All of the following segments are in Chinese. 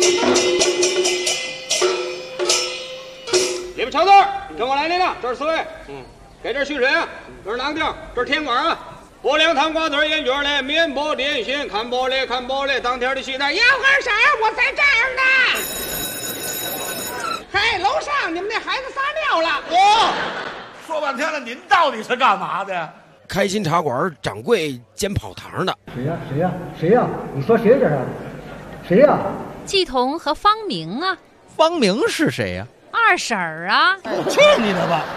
里边瞧字，跟我来那个，这是四位，给这蓄水啊，这是哪个地儿？这是天馆啊。薄凉汤瓜子烟卷嘞，面包点心，看玻璃，当天的戏台。 要干啥？我在这儿呢。嘿，楼上你们那孩子撒尿了。 说半天了，您到底是干嘛的呀？ 开心茶馆掌柜兼跑堂的。 谁呀？你说谁这是？谁呀？ 季彤和方明啊。 方明是谁呀？ 二婶儿啊。 去你的吧！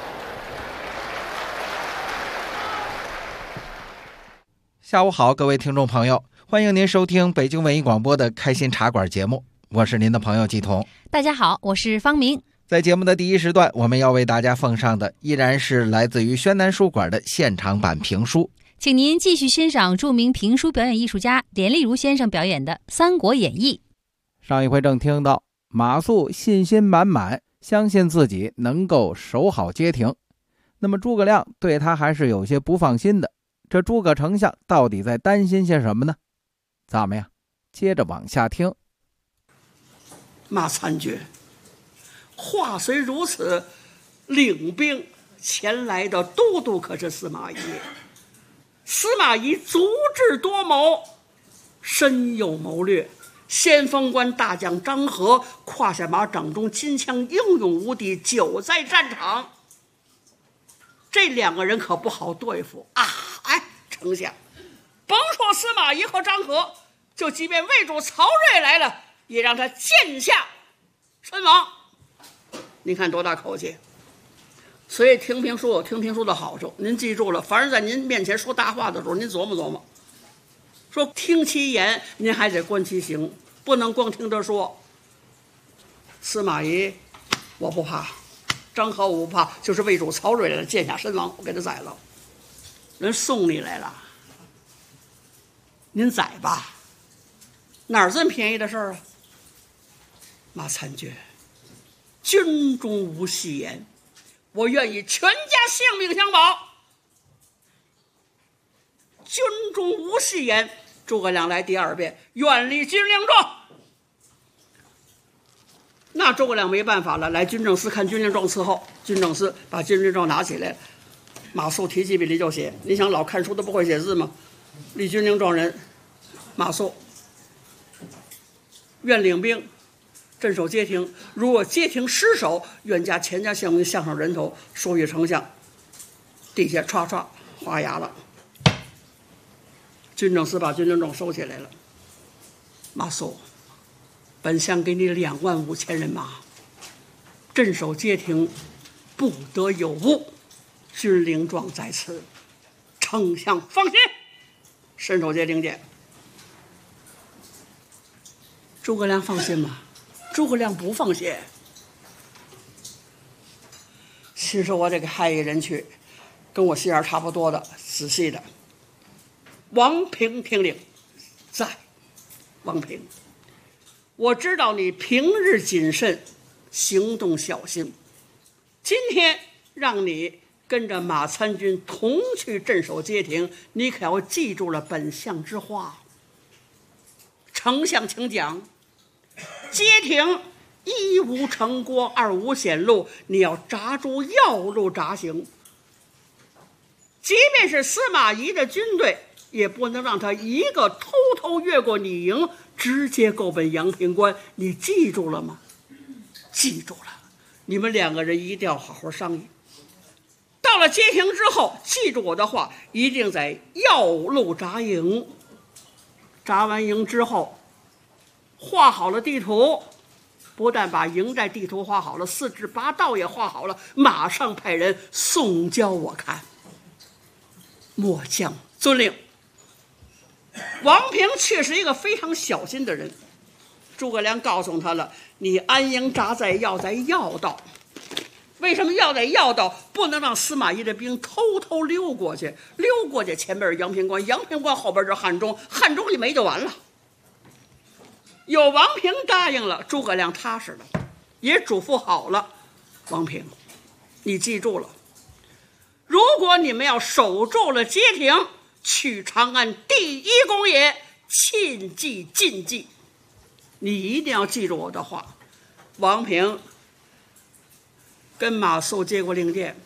下午好，各位听众朋友，欢迎您收听北京文艺广播的开心茶馆节目，我是您的朋友季彤。 大家好，我是方明。 在节目的第一时段，我们要为大家奉上的依然是来自于宣南书馆的现场版评书， 请您继续欣赏著名评书表演艺术家连丽如先生表演的《三国演义》。 上一回正听到马谡信心满满，相信自己能够守好街亭，那么诸葛亮对他还是有些不放心的。这诸葛丞相到底在担心些什么呢？咱们呀，接着往下听。 马参军，话虽如此，领兵前来的都督可是司马懿。司马懿足智多谋，深有谋略。先锋官大将张合胯下马掌中金枪，英勇无敌，久在战场。这两个人可不好对付啊！哎，丞相，甭说司马懿和张合，就即便魏主曹睿来了，也让他剑下身亡。您看多大口气！所以听评书有听评书的好处，您记住了，凡是在您面前说大话的时候，您琢磨琢磨。说听其言，您还得观其行，不能光听着说。司马懿我不怕，张合我不怕，就是魏主曹睿来了，剑下身亡，我给他宰了。人送你来了，您宰吧，哪儿这么便宜的事儿啊？马参军，军中无戏言，我愿以全家性命相保。军中无戏言，诸葛亮来第二遍，愿立军令状。那诸葛亮没办法了，来军政司看军令状伺候。军政司把军令状拿起来，马谡提起笔来就写。你想老看书都不会写字吗？立军令状人马谡，愿领兵镇守街亭，如果街亭失守，愿加钱家相相上人头，授予丞相。地下唰唰划牙了。军政司把军令状收起来了。马谡，本相给你25000人马，镇守街亭，不得有误。军令状在此，丞相放心，镇守街亭见。诸葛亮放心吗？诸葛亮不放心。其实我得给派一人去，跟我心眼差不多的，仔细的。王平听令，在。王平，我知道你平日谨慎，行动小心，今天让你跟着马参军同去镇守街亭，你可要记住了本相之话。丞相请讲。街亭一无城郭，二无险路，你要扎住要路扎行。即便是司马懿的军队，也不能让他一个偷偷越过你营，直接够奔阳平关。你记住了吗？记住了。你们两个人一定要好好商议。到了街亭之后，记住我的话，一定在要路扎营。扎完营之后，画好了地图，不但把营寨地图画好了，4至8道也画好了，马上派人送交我看。末将遵令。王平却是一个非常小心的人，诸葛亮告诉他了，你安营扎寨要在要道。为什么要在要道？不能让司马懿的兵偷偷溜过去，溜过去前面是阳平关，阳平关后边是汉中，汉中一没就完了。有王平答应了，诸葛亮踏实了，也嘱咐好了。王平，你记住了，如果你们要守住了街亭，去长安第一公也，切记禁忌。 你一定要记住我的话。王平跟马谡接过令箭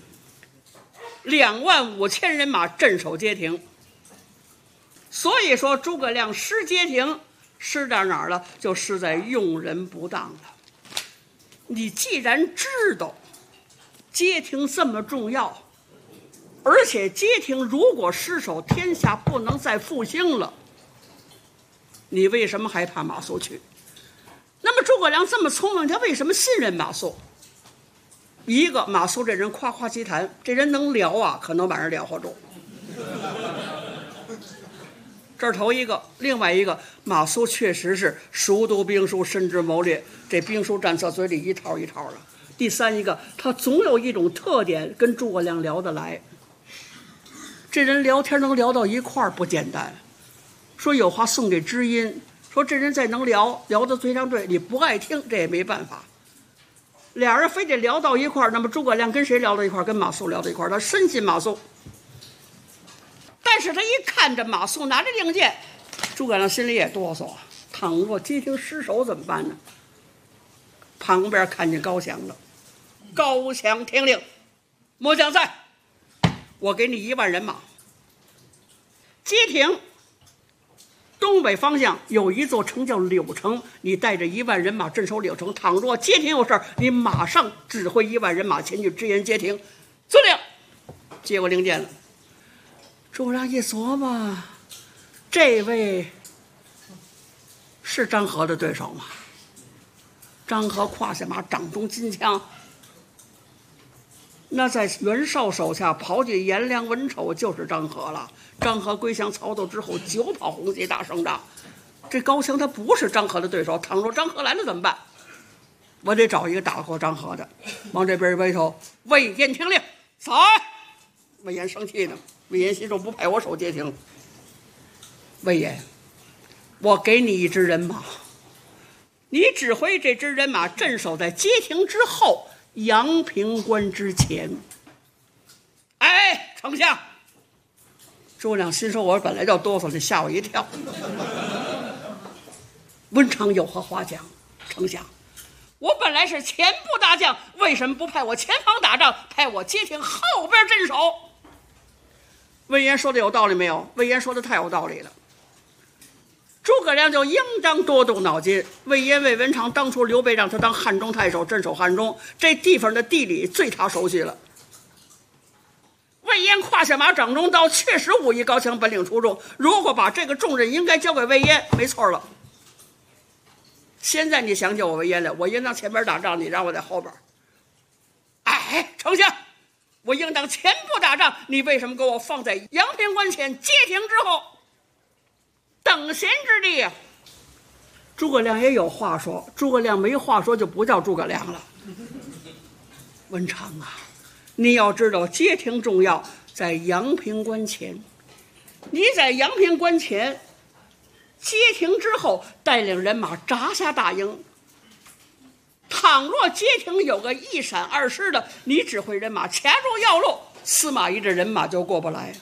，25000人马镇守街亭。所以说诸葛亮失街亭，失在哪儿了？就失在用人不当了。你既然知道街亭这么重要，而且街亭如果失守，天下不能再复兴了，你为什么还怕马谡去？那么诸葛亮这么聪明，他为什么信任马谡？一个，马谡这人夸夸其谈，这人能聊啊，可能把人聊活住。这是头一个。另外一个，马谡确实是熟读兵书，深知谋略，这兵书战策嘴里一套一套的。第三一个，他总有一种特点，跟诸葛亮聊得来。这人聊天能聊到一块儿不简单。说有话送给知音，说这人再能聊，聊得非常对，你不爱听这也没办法。俩人非得聊到一块儿，那么诸葛亮跟谁聊到一块儿？跟马谡聊到一块儿，他深信马谡。但是他一看着马谡拿着令箭，诸葛亮心里也哆嗦啊。倘若街亭失守怎么办呢？旁边看见高翔了，高翔听令，末将在，我给你1万人马。街亭东北方向有一座城叫柳城，你带着1万人马镇守柳城。倘若街亭有事，你马上指挥1万人马前去支援街亭。遵令。接过令箭了。诸葛亮一琢磨，这位是张合的对手吗？张合胯下马，掌中金枪，那在袁绍手下刨去颜良、文丑就是张合了。张合归降曹操之后，9跑红旗大胜仗。这高翔他不是张合的对手，倘若张合来了怎么办？我得找一个打得过张合的。往这边一头，魏延听令，走。魏延生气呢，魏延心说不派我守街亭。魏延，我给你一支人马，你指挥这支人马镇守在街亭之后，阳平关之前。哎，丞相！诸葛亮心说：“我本来就哆嗦，你吓我一跳。”文长有何话讲？丞相，我本来是前部大将，为什么不派我前方打仗，派我街亭后边镇守？魏延说的有道理没有？魏延说的太有道理了。诸葛亮就应当多动脑筋。魏延、魏文长当初刘备让他当汉中太守，镇守汉中，这地方的地理最他熟悉了。魏延胯下马，掌中刀，确实武艺高强，本领出众。如果把这个重任应该交给魏延，没错了。现在你想起我魏延来，我应当前边打仗，你让我在后边。哎，丞相，我应当前部打仗，你为什么给我放在阳平关前街亭之后，等闲之地啊？诸葛亮也有话说，诸葛亮没话说就不叫诸葛亮了。文长啊，你要知道街亭重要，在阳平关前。你在阳平关前街亭之后，带领人马扎下大营。倘若街亭有个一闪二失的，你指挥人马掐住要路，司马懿这人马就过不来。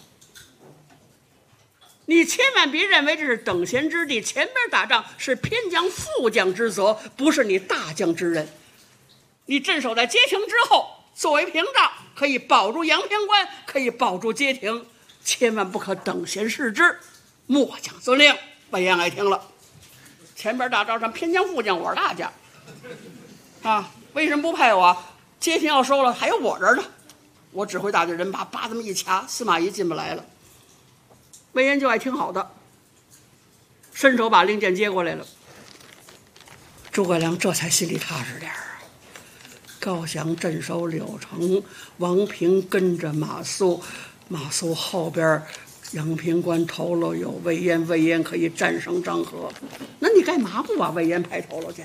你千万别认为这是等闲之地，前边打仗是偏将副将之责，不是你大将之任。你镇守在街亭之后，作为屏障，可以保住阳平关，可以保住街亭，千万不可等闲视之。末将遵令。魏延爱听了，前边打仗上偏将副将，我是大将啊，为什么不派我？街亭要收了，还有我这儿呢。我指挥大队人马，把这么一掐，司马懿进不来了。魏延就爱听好的，伸手把令箭接过来了。诸葛亮这才心里踏实点儿。高翔镇守柳城，王平跟着马谡，马谡后边阳平关头喽有魏延，魏延可以战胜张合。那你干嘛不把魏延派头喽去？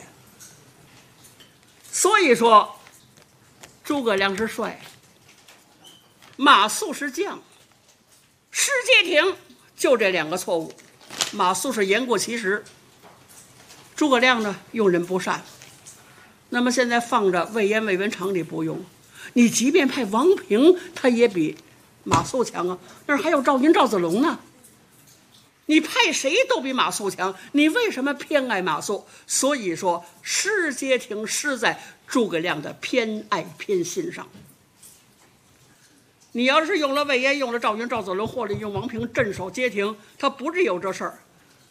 所以说，诸葛亮是帅，马谡是将，失街亭就这2个错误。马谡是言过其实，诸葛亮呢用人不善。那么现在放着魏延、魏文长你不用，你即便派王平，他也比马谡强啊。那儿还有赵云、赵子龙呢。 你派谁都比马谡强，你为什么偏爱马谡？所以说失街亭失在诸葛亮的偏爱偏心上。你要是用了魏延，用了赵云、赵子龙，或者用王平镇守街亭，他不是有这事儿。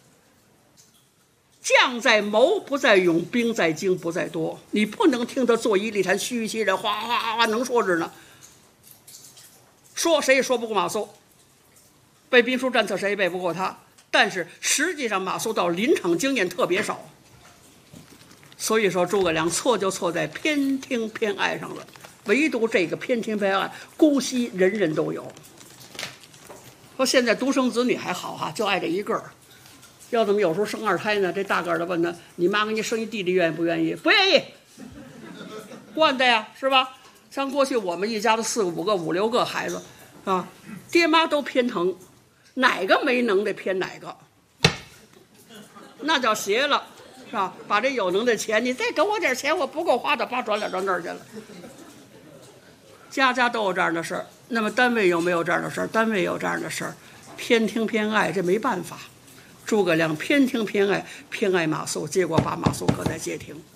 将在谋不在勇，兵在精不在多。你不能听他坐一立谈，虚其人，哗哗哗能说着呢。说谁也说不过马谡，背兵书战策谁也背不过他。但是实际上马谡到临场经验特别少，所以说诸葛亮错就错在偏听偏爱上了。唯独这个偏听偏爱，姑息人人都有。说现在独生子女还好哈，就爱这一个儿。要怎么有时候生二胎呢？这大个儿的问他：“你妈给你生一弟弟愿意不愿意？”不愿意，惯的呀，是吧？像过去我们一家的4个、5个、5、6个孩子，啊，爹妈都偏疼，哪个没能耐偏哪个，那叫邪了，是吧？把这有能耐钱，你再给我点钱，我不够花的，把转脸转这儿去了。家家都有这样的事儿，那么单位有没有这样的事儿？单位有这样的事儿，偏听偏爱，这没办法。诸葛亮偏听偏爱，偏爱马谡，结果把马谡搁在街亭。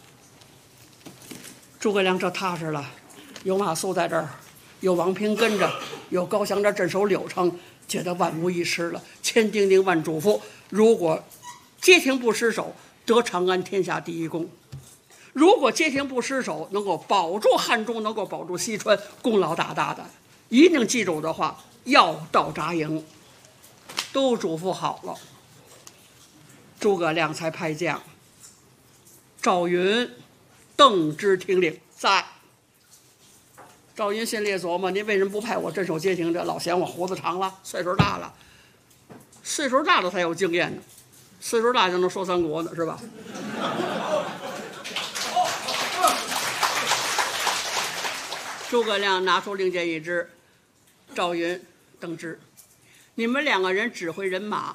诸葛亮这踏实了，有马谡在这儿，有王平跟着，有高翔这镇守柳城，觉得万无一失了。千叮咛万嘱咐，如果街亭不失守，得长安天下第一功；如果街亭不失守，能够保住汉中，能够保住西川，功劳大大的。一定记住的话，要到扎营，都嘱咐好了。诸葛亮才派将赵云、邓芝听令在。赵云心里也琢磨：您为什么不派我镇守街亭？这老嫌我胡子长了，岁数大了。岁数大了才有经验呢，岁数大就能说三国呢，是吧？诸葛亮拿出令箭一支：赵云、邓芝，你们2个人指挥人马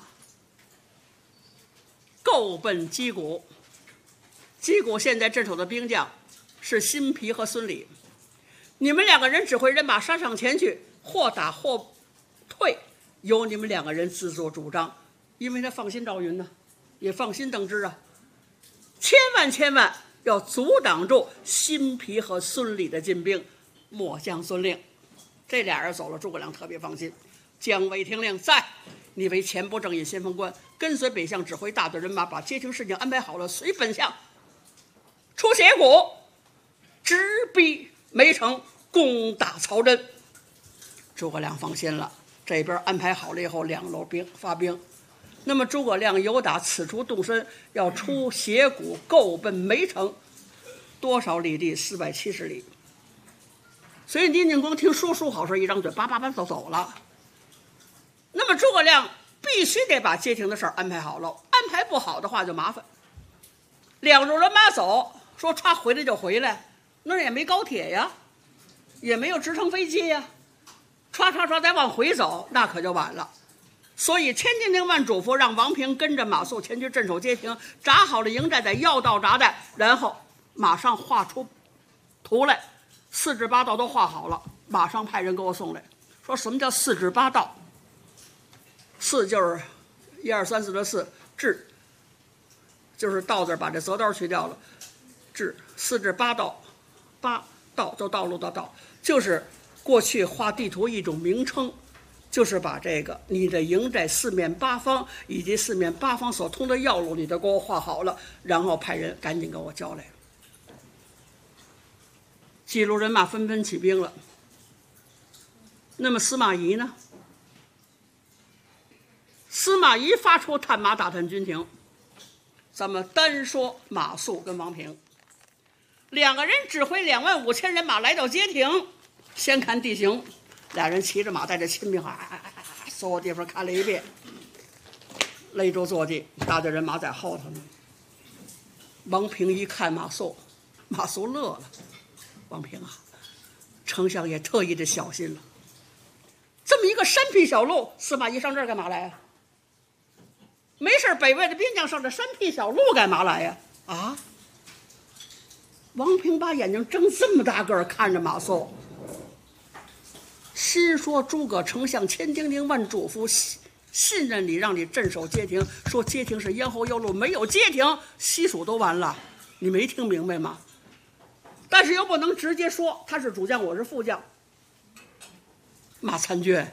够奔击鼓。击鼓现在镇守的兵将是辛毗和孙礼，你们2个人指挥人马杀上前去，或打或退，由你们2个人自作主张，因为他放心赵云呢，也放心邓芝啊。千万要阻挡住辛毗和孙礼的进兵，末将遵令。这俩人走了，诸葛亮特别放心。姜维听令在，你为前部正印先锋官，跟随北相指挥大队人马，把街亭事情安排好了，随本相出斜谷，直逼梅城，攻打曹真。诸葛亮放心了，这边安排好了以后，2路兵发兵。那么诸葛亮由打此处动身，要出斜谷，够奔梅城，多少里地？470里。所以您光听说好事，一张嘴叭叭叭走了。那么诸葛亮必须得把街亭的事儿安排好了，安排不好的话就麻烦。2路人马走，说歘回来就回来，那儿也没高铁呀，也没有直升飞机呀，歘再往回走，那可就晚了。所以千叮咛万嘱咐，让王平跟着马谡前去镇守街亭，扎好了营寨，在要道扎寨，然后马上画出图来，4至8道都画好了，马上派人给我送来。说什么叫4至8道？4就是1、2、3、4的4，至就是道字，把这择刀去掉了，至4至8道，8道就道路的道，就是过去画地图一种名称，就是把这个你的营寨4面8方以及4面8方所通的要路，你都给我画好了，然后派人赶紧给我交来。几路人马纷纷起兵了。那么司马懿呢？司马懿发出探马打探军情。咱们单说马谡跟王平，2个人指挥25000人马来到街亭，先看地形，2人骑着马，带着亲兵，所有地方看了一遍，勒住坐骑，大队人马在后头呢。王平一看马谡，马谡乐了。王平啊，丞相也特意的小心了。这么一个山僻小路，司马懿上这儿干嘛来啊？没事，北魏的兵将上这山僻小路干嘛来呀？啊！王平把眼睛睁这么大个儿看着马谡，心说：诸葛丞相千叮咛万嘱咐， 信任你，让你镇守街亭，说街亭是咽喉要路，没有街亭，西蜀都完了。你没听明白吗？但是又不能直接说他是主将，我是副将。马参军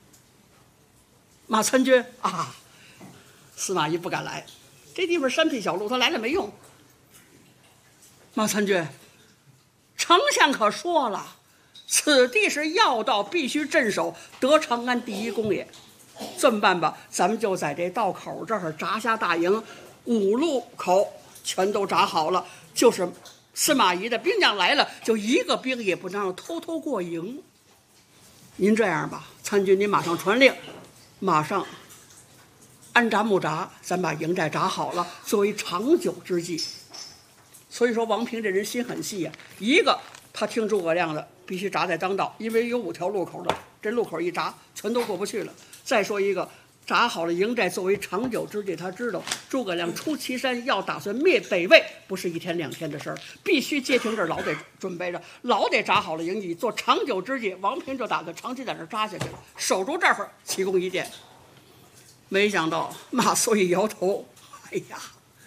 啊，司马懿不敢来，这地方山僻小路，他来了没用。马参军，丞相可说了，此地是要道，必须镇守，得长安第一功也。这么办吧，咱们就在这道口这儿扎下大营，5路口全都扎好了，就是司马懿的兵将来了，就一个兵也不能让偷偷过营。您这样吧，参军您马上传令，马上安扎木扎，咱把营寨扎好了，作为长久之计。所以说王平这人心很细呀，一个他听诸葛亮的，必须扎在当道，因为有5条路口的，这路口一扎全都过不去了。再说一个，扎好了营寨作为长久之计，他知道诸葛亮出祁山要打算灭北魏，不是1天2天的事儿，必须街亭这儿老得准备着，老得扎好了营计，做长久之计。王平就打算长期在这儿扎下去了，守住这儿，奇功一件。没想到马谡一摇头，哎呀，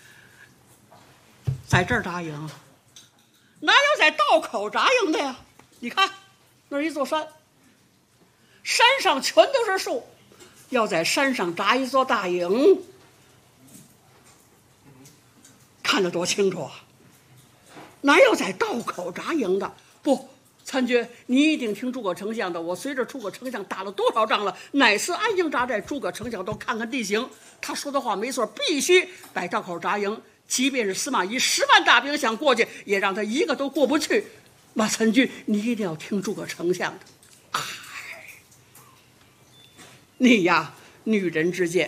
在这儿扎营，哪有在道口扎营的呀？你看，那是一座山，山上全都是树，要在山上扎一座大营，看得多清楚啊！哪有在道口扎营的？不，参军，你一定听诸葛丞相的。我随着诸葛丞相打了多少仗了，哪次安营扎寨，诸葛丞相都看看地形。他说的话没错，必须在道口扎营。即便是司马懿10万大兵想过去，也让他一个都过不去。马参军，你一定要听诸葛丞相的。哎，你呀，女人之见。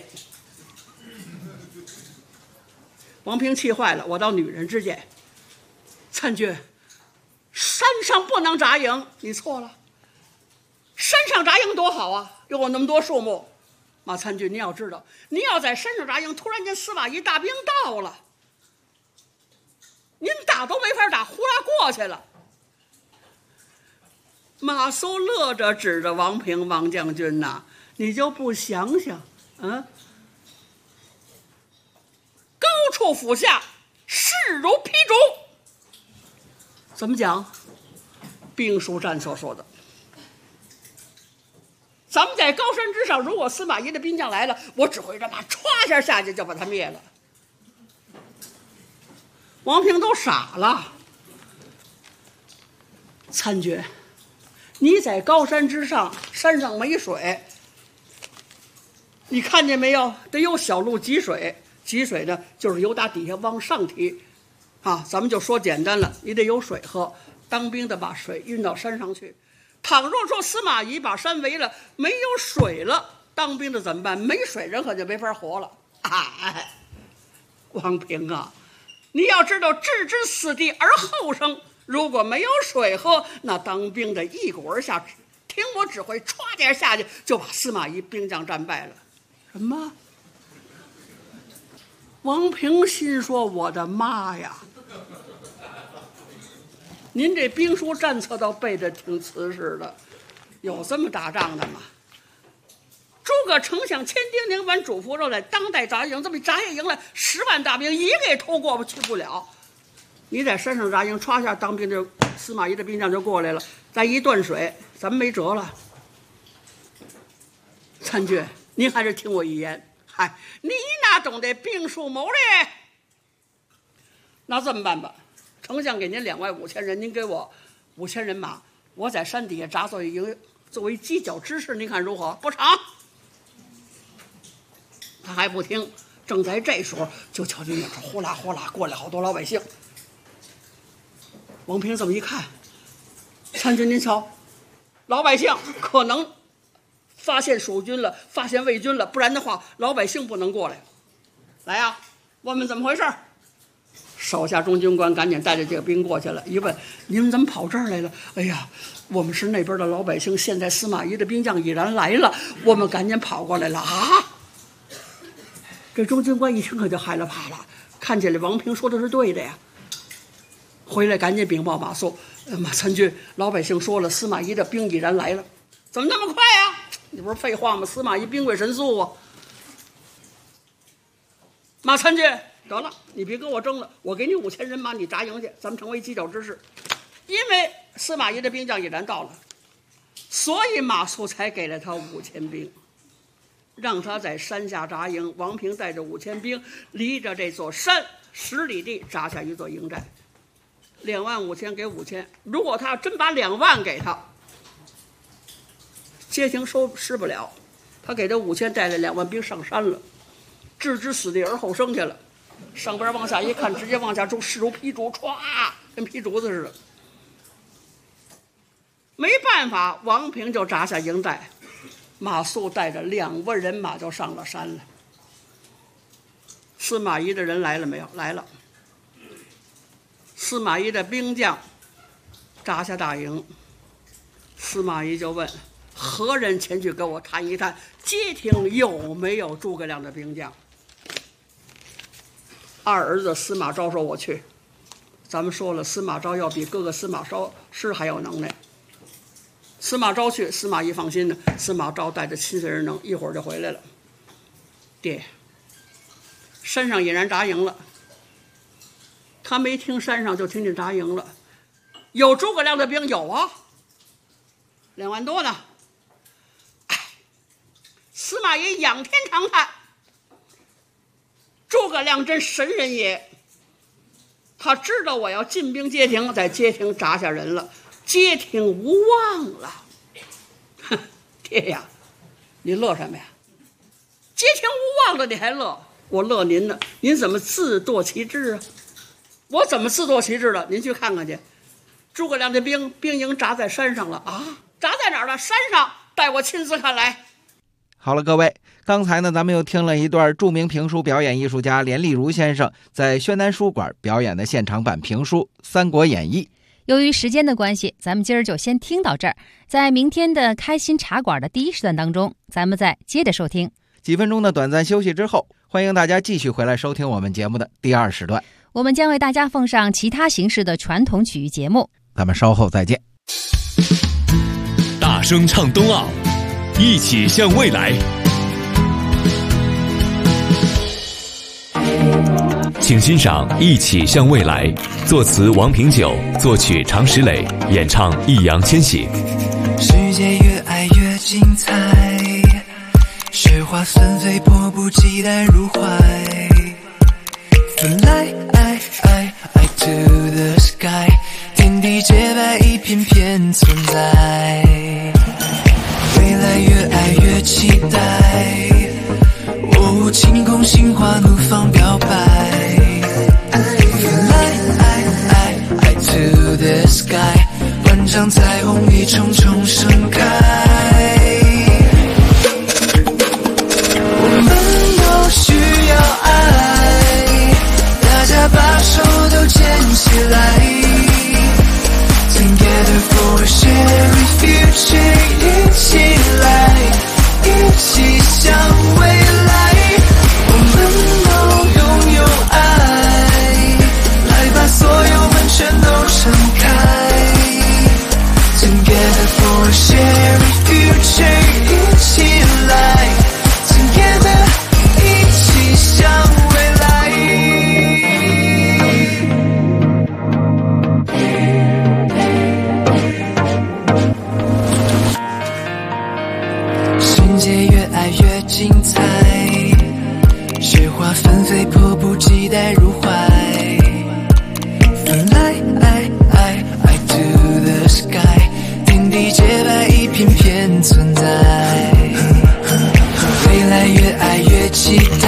王平气坏了，我到女人之见。参军，山上不能扎营，你错了。山上扎营多好啊，有那么多树木。马参军，你要知道，你要在山上扎营，突然间司马懿大兵到了，您打都没法打，呼啦过去了。马谡乐着指着王平，王将军呐，你就不想想啊？高处俯下，势如劈竹。怎么讲？兵书战所说的。咱们在高山之上，如果司马懿的兵将来了，我只会让他歘一下下去就把他灭了。王平都傻了。参军，你在高山之上，山上没水，你看见没有？得有小路汲水，汲水呢就是由打底下往上提，啊，咱们就说简单了，你得有水喝。当兵的把水运到山上去。倘若说司马懿把山围了，没有水了，当兵的怎么办？没水人可就没法活了。哎，王平啊，你要知道置之死地而后生，如果没有水喝，那当兵的一鼓而下，听我指挥，歘点下去就把司马懿兵将战败了。什么？王平心说：“我的妈呀！您这兵书战策倒背得挺瓷实的，有这么打仗的吗？”诸葛丞相千叮咛万嘱咐，让在当代扎营，这么扎下营来，10万大兵一个也偷过去不了。你在山上扎营，歘下当兵的司马懿的兵将就过来了，再一断水，咱们没辙了。参军，您还是听我一言。嗨，你哪懂得兵术谋略？那这么办吧，丞相给您2万5千人，您给我5000人马，我在山底下扎作营，作为犄角之势，您看如何？不成。他还不听。正在这时候，就瞧见那呼啦呼啦过来好多老百姓。王平这么一看，参军您瞧，老百姓可能发现蜀军了，发现魏军了，不然的话老百姓不能过来。来啊，问问怎么回事。手下中军官赶紧带着这个兵过去了，一问你们怎么跑这儿来了？哎呀，我们是那边的老百姓，现在司马懿的兵将已然来了，我们赶紧跑过来了啊！这中军官一听可就害了怕了，看起来王平说的是对的呀。回来赶紧禀报马谡，马参军，老百姓说了，司马懿的兵已然来了。怎么那么快啊？你不是废话吗？司马懿兵贵神速啊！ 马参军，得了，你别跟我争了，我给你5000人马，你扎营去，咱们成为犄角之势。因为司马懿的兵将已然到了，所以马谡才给了他5000兵，让他在山下扎营。王平带着5000兵，离着这座山10里地扎下一座营寨。25000给5000，如果他真把2万给他，街亭失不了。他给他5000，带了2万兵上山了，置之死地而后生去了。上边往下一看，直接往下势如劈竹，歘，跟劈竹子似的。没办法，王平就扎下营寨，马谡带着2万人马就上了山了。司马懿的人来了没有？来了。司马懿的兵将扎下大营，司马懿就问：何人前去跟我谈一谈，街亭有没有诸葛亮的兵将？二儿子司马昭说：我去。咱们说了，司马昭要比哥哥司马师还有能耐。司马昭去，司马懿放心的。司马昭带着亲随人能，一会儿就回来了。爹，山上已然扎营了。他没听山上，就听见扎营了。有诸葛亮的兵？有啊，2万多呢。哎，司马懿仰天长叹：诸葛亮真神人也！他知道我要进兵街亭，在街亭扎下人了，街亭无望了。哼，爹呀，你乐什么呀？街亭无望了，你还乐？我乐您呢。您怎么自堕其志啊？我怎么自堕其志了？您去看看去。诸葛亮的兵营扎在山上了啊！扎在哪儿了？山上，带我亲自看来。 好了，各位，刚才呢，咱们又听了一段著名评书表演艺术家连丽如先生在宣南书馆表演的现场版评书《三国演义》。 由于时间的关系，咱们今儿就先听到这儿。在明天的开心茶馆的第1时段当中，咱们再接着收听。 几分钟的短暂休息之后，欢迎大家继续回来收听我们节目的第2时段。 我们将为大家奉上其他形式的传统曲艺节目， 咱们稍后再见。 大声唱冬奥，一起向未来。请欣赏《一起向未来》，作词王平久，作曲常石磊，演唱易烊千玺。 世界越爱越精彩，雪花纷飞，迫不及待入怀。Fly to the sky， 天地洁白，一片片存在。未来越爱越期待，哦，晴空心花怒放表白。Fly to the sky， 万丈彩虹一重重盛开。我们都需要爱，大家把手都牵起来。Together for a shared future， 一起来，一起向未来。我们都拥有爱，来把所有门全都敞开。Together for a shared future， 一起来 ，Together， 一起向未来。世界越爱越精彩，雪花纷飞，迫不及待入怀。Fly to the sky， 天地洁白，一片片存在。未来越爱越期待，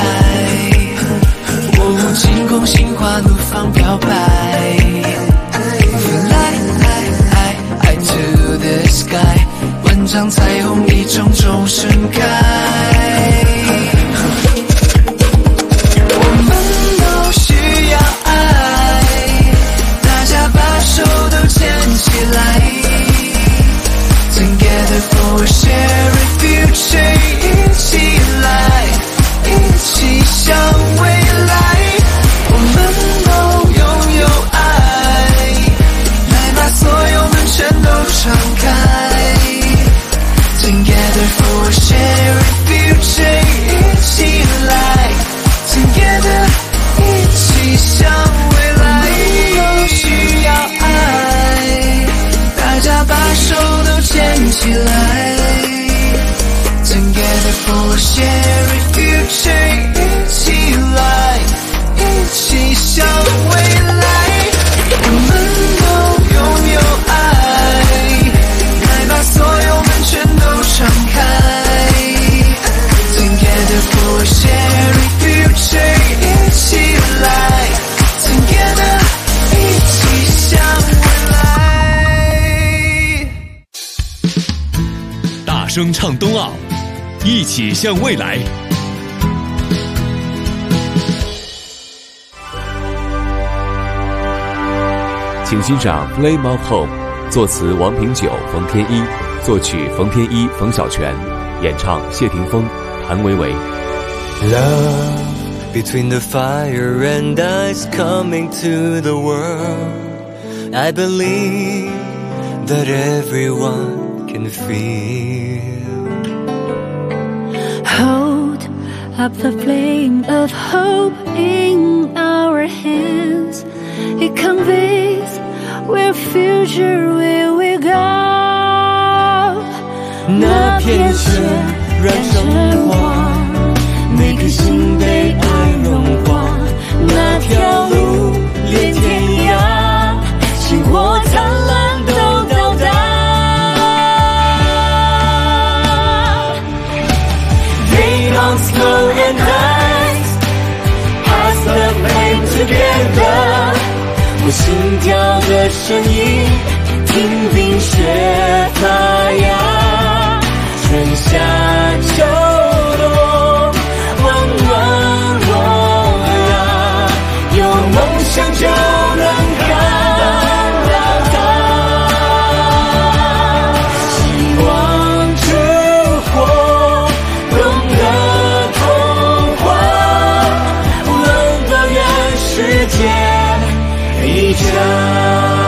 哦，晴空心花怒放表白。Fly to the sky， 万丈彩虹一重重盛开。我们都需要爱，大家把手都牵起来。Together for a shared future， 一起来，一起向未来。我们都拥有爱，来把所有门全都敞开。Together for a shared future。 future， 一起来，一起向未来。我们都拥有爱，该把所有门全都敞开。Together for a sharing future， 一起来 ，Together 一起向未来。 大声唱冬奥，一起向未来。请欣赏《Flame of Home》，作词王平久、冯天一，作曲冯天一、冯小泉，演唱谢霆锋、谭维维。 Love between the fire and ice coming to the world. I believe that everyone can feel. Hold up the flame of hope in our hands. It conveys where future will we go. 那片雪燃成花，每颗心被爱融化。那条路连天涯，星火灿烂都到达。They don't slow and rise, pass the flame together。我心跳的声音，听冰雪发芽，春夏秋冬，温暖我呀，有梦想就能看到它。希望之火，懂得童话，温暖愿世界一家。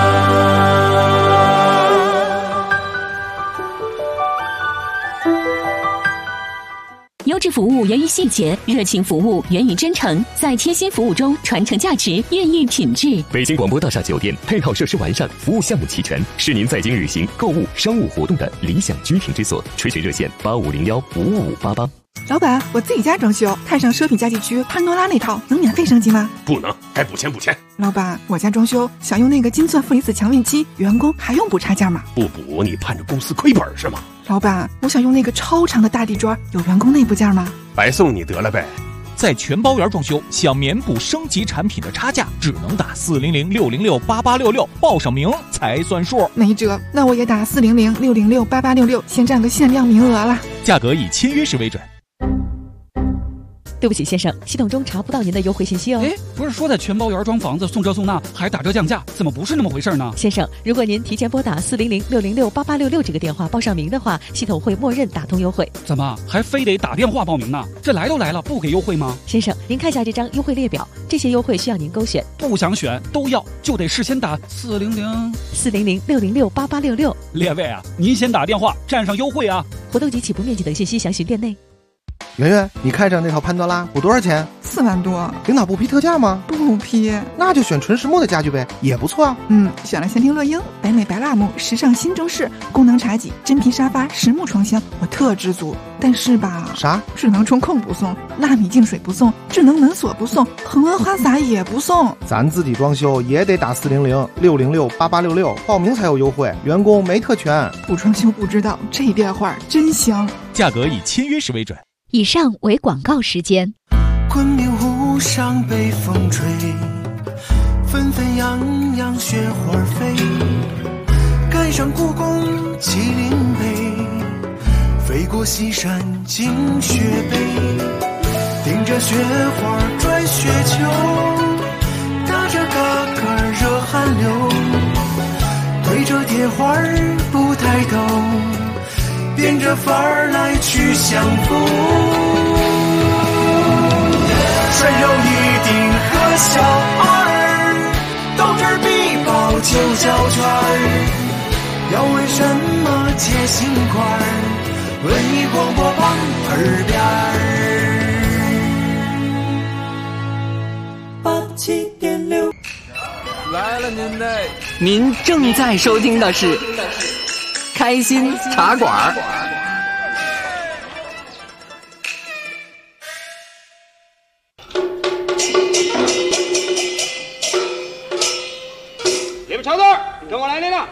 优质服务源于细节，热情服务源于真诚，在贴心服务中传承价值，孕育品质。 北京广播大厦酒店配套设施完善，服务项目齐全，是您在京旅行、购物、商务活动的理想居停之所。垂询热线8501-55588。 老板，我自己家装修，太上奢品家具区潘多拉那套能免费升级吗？ 不能，该补钱补钱。 老板，我家装修想用那个金钻负离子强运期，员工还用补差价吗？ 不补你盼着公司亏本是吗？ 老板，我想用那个超长的大地砖，有员工内部价吗？ 白送你得了呗。 在全包圆装修，想免补升级产品的差价，只能打400-606-8866，报上名才算数。 没辙，那我也打400-606-8866，先占个限量名额了。 价格以签约时为准。 对不起，先生，系统中查不到您的优惠信息哦。 哎，不是说在全包圆装房子送这送那还打折降价，怎么不是那么回事呢？ 先生，如果您提前拨打400-606-8866这个电话报上名的话，系统会默认打通优惠。 怎么还非得打电话报名呢？这来都来了，不给优惠吗？ 先生，您看一下这张优惠列表，这些优惠需要您勾选。 不想选都要，就得事先打 400-606-8866。 列位啊，您先打电话占上优惠啊！ 活动及起步面积等信息详询店内。 圆圆，你看上那套潘多拉补多少钱 ？4万多。 领导不批特价吗？ 不批。 那就选纯实木的家具呗，也不错啊。 选了仙庭乐英、北美白蜡木、时尚新中式、功能茶几、真皮沙发、实木床箱，我特知足。但是吧， 啥？ 智能中控不送，纳米净水不送，智能门锁不送，恒温花洒也不送。 咱自己装修也得打400-606-8866，报名才有优惠，员工没特权。 不装修不知道，这电话真香。 价格以签约时为准。 以上为广告时间。 昆明湖上被风吹，纷纷扬扬雪花飞，赶上故宫麒麟碑，飞过西山进雪北，顶着雪花转雪球，打着嘎嘎热汗流，对着铁花不抬头，变着法儿来去相逢，涮肉一定和小二，豆汁必包就胶圈儿，要问什么切心块儿，问你广播旁耳边儿87.6。 来了您正在收听的是开心茶馆。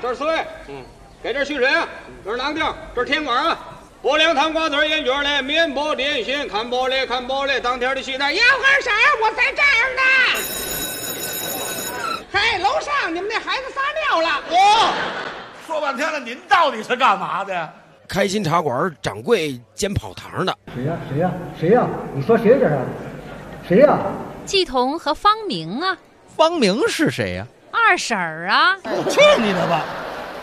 这是水，给这续水啊，这是囊丁，这是甜瓜啊。剥凉糖瓜子烟卷嘞，面包点心，看包嘞，当天的西单。 要喝啥我才这样的。嘿，楼上你们那孩子撒尿了。 说半天了，您到底是干嘛的呀？ 开心茶馆掌柜兼跑堂的。 谁呀？你说谁这是？谁呀？ 季彤和方明啊。 方明是谁呀？ 二婶儿啊。 去你的吧！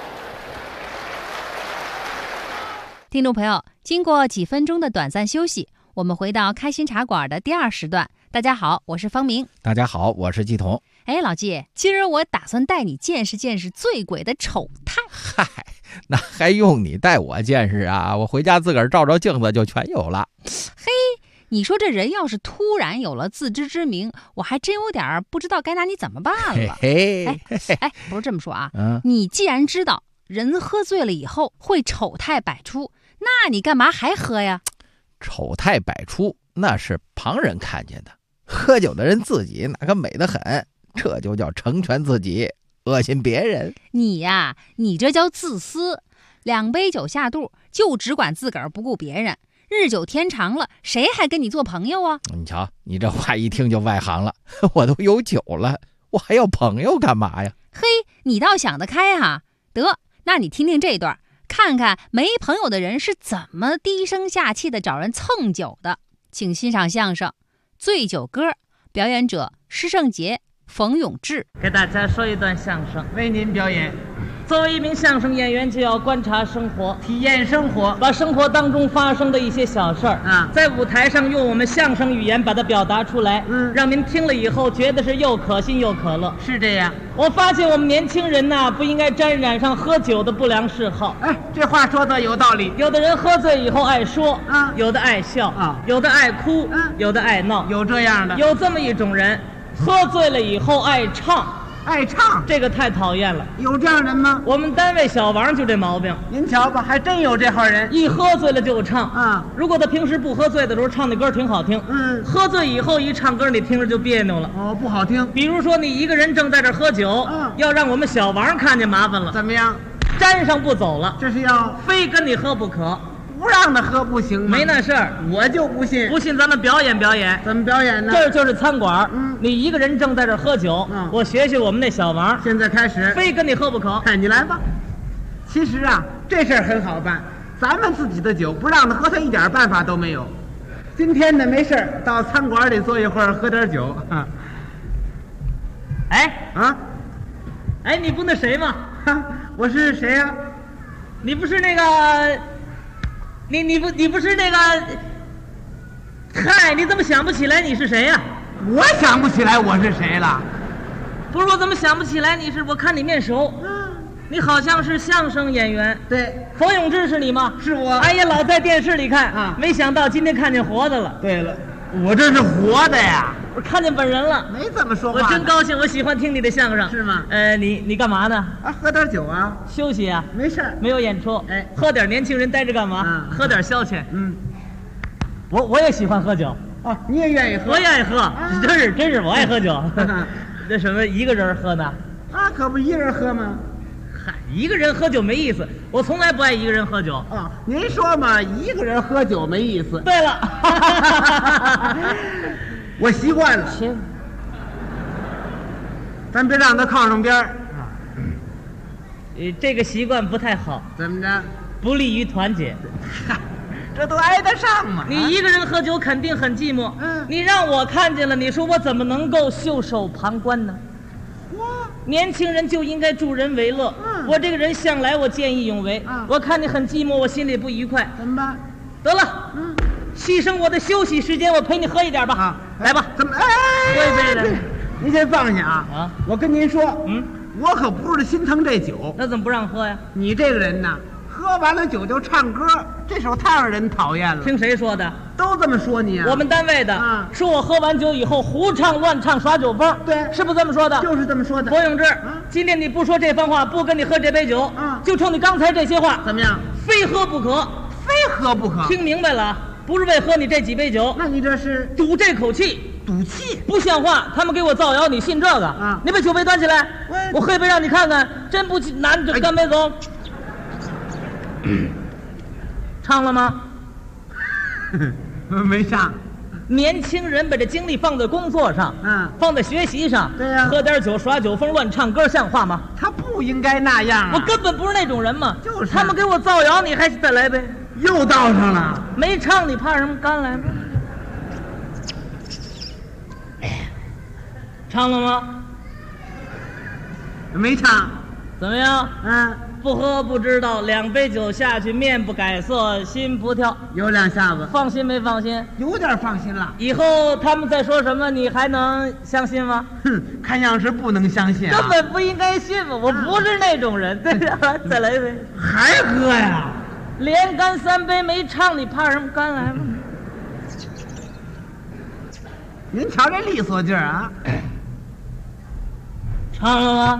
听众朋友，经过几分钟的短暂休息，我们回到开心茶馆的第2时段。大家好，我是方明。 大家好，我是季彤。 哎，老季，今儿我打算带你见识见识醉鬼的丑态。 嗨，那还用你带我见识啊？我回家自个儿照照镜子就全有了。 嘿，你说这人要是突然有了自知之明，我还真有点不知道该拿你怎么办了。哎，不是这么说啊，你既然知道人喝醉了以后会丑态百出，那你干嘛还喝呀？ 丑态百出那是旁人看见的，喝酒的人自己那可美得很，这就叫成全自己，恶心别人。 你呀，你这叫自私。2杯酒下肚，就只管自个儿不顾别人，日久天长了，谁还跟你做朋友啊？ 你瞧，你这话一听就外行了。我都有酒了，我还要朋友干嘛呀？ 嘿，你倒想得开啊。得，那你听听这段，看看没朋友的人是怎么低声下气的找人蹭酒的。请欣赏相声《醉酒歌》，表演者施圣杰、冯永志。 给大家说一段相声， 为您表演。 作为一名相声演员，就要观察生活， 体验生活， 把生活当中发生的一些小事儿在舞台上用我们相声语言把它表达出来，让您听了以后觉得是又可信又可乐。 是这样。 我发现我们年轻人呐，不应该沾染上喝酒的不良嗜好。 哎，这话说的有道理。 有的人喝醉以后爱说，有的爱笑，有的爱哭，有的爱闹， 有这样的。 有这么一种人，喝醉了以后爱唱。 爱唱， 这个太讨厌了。 有这样人吗？ 我们单位小王就这毛病。 您瞧吧，还真有这号人， 一喝醉了就唱。如果他平时不喝醉的时候唱的歌挺好听，喝醉以后一唱歌你听着就别扭了。 哦，不好听。 比如说你一个人正在这喝酒，要让我们小王看见麻烦了。 怎么样？ 沾上不走了， 这是要非跟你喝不可。 不让他喝不行吗？ 没那事儿， 我就不信。 不信咱们表演表演。 怎么表演呢？ 这就是餐馆，你一个人正在这喝酒，我学学我们那小王。 现在开始， 非跟你喝不可。 看你来吧。其实啊，这事儿很好办，咱们自己的酒不让他喝，他一点办法都没有。今天呢，没事儿到餐馆里坐一会儿，喝点酒。 哎，你不那谁吗？ 我是谁呀？ 你不是那个，你不是那个，嗨，你怎么想不起来你是谁呀？ 我想不起来我是谁了。 不是，我怎么想不起来你是？我看你面熟，你好像是相声演员。 对， 冯永志是你吗？ 是我。 哎呀，老在电视里看没想到今天看见活的了。 对了，我这是活的呀。 我看见本人了， 没这么说话。 我真高兴，我喜欢听你的相声。 是吗？ 你干嘛呢？ 喝点酒啊。 休息啊？ 没事， 没有演出。喝点，年轻人待着干嘛？喝点消遣。我也喜欢喝酒。 哦，你也愿意喝？ 我愿意喝，真是我爱喝酒。那什么，一个人喝呢？ 可不一个人喝吗？ 嗨，一个人喝酒没意思，我从来不爱一个人喝酒。 您说嘛，一个人喝酒没意思。 对了， 我习惯了。咱别让他靠上边儿。 这个习惯不太好。 怎么着？ 不利于团结。 这都挨得上吗？ 你一个人喝酒肯定很寂寞。你让我看见了，你说我怎么能够袖手旁观呢？年轻人就应该助人为乐。我这个人向来我见义勇为。我看你很寂寞，我心里不愉快。 怎么办？ 得了，牺牲我的休息时间，我陪你喝一点吧。来吧。 怎么？ 喝一杯的。 您先放下啊！我跟您说，我可不是心疼这酒。 那怎么不让喝呀？ 你这个人呐，喝完了酒就唱歌，这手太让人讨厌了。 听谁说的？ 都这么说你啊？ 我们单位的说我喝完酒以后胡唱乱唱耍酒疯。 对， 是不是这么说的？ 就是这么说的。 冯永志，今天你不说这番话，不跟你喝这杯酒，就冲你刚才这些话， 怎么样？ 非喝不可， 非喝不可。 听明白了？ 不是为喝你这几杯酒。 那你这是赌这口气？ 赌气？ 不像话！他们给我造谣，你信这个啊？你把酒杯端起来，我喝一杯让你看看，真不拿你就干杯走。唱了吗？ 没唱。 年轻人把这精力放在工作上，放在学习上， 对呀， 喝点酒耍酒疯乱唱歌像话吗？ 他不应该那样啊！ 我根本不是那种人嘛， 就是他们给我造谣，你还再来呗？ 又倒上了， 没唱你怕什么？干来吧！唱了吗？ 没唱。 怎么样？不喝不知道，2杯酒下去，面不改色，心不跳。 有2下子， 放心没放心？ 有点放心了。 以后他们再说什么，你还能相信吗？ 哼，看样是不能相信啊。 根本不应该信嘛，我不是那种人。对呀，再来一杯。 还喝呀？ 连干3杯没唱，你怕什么？干来吧。 您瞧这利索劲儿啊！ 唱了吗？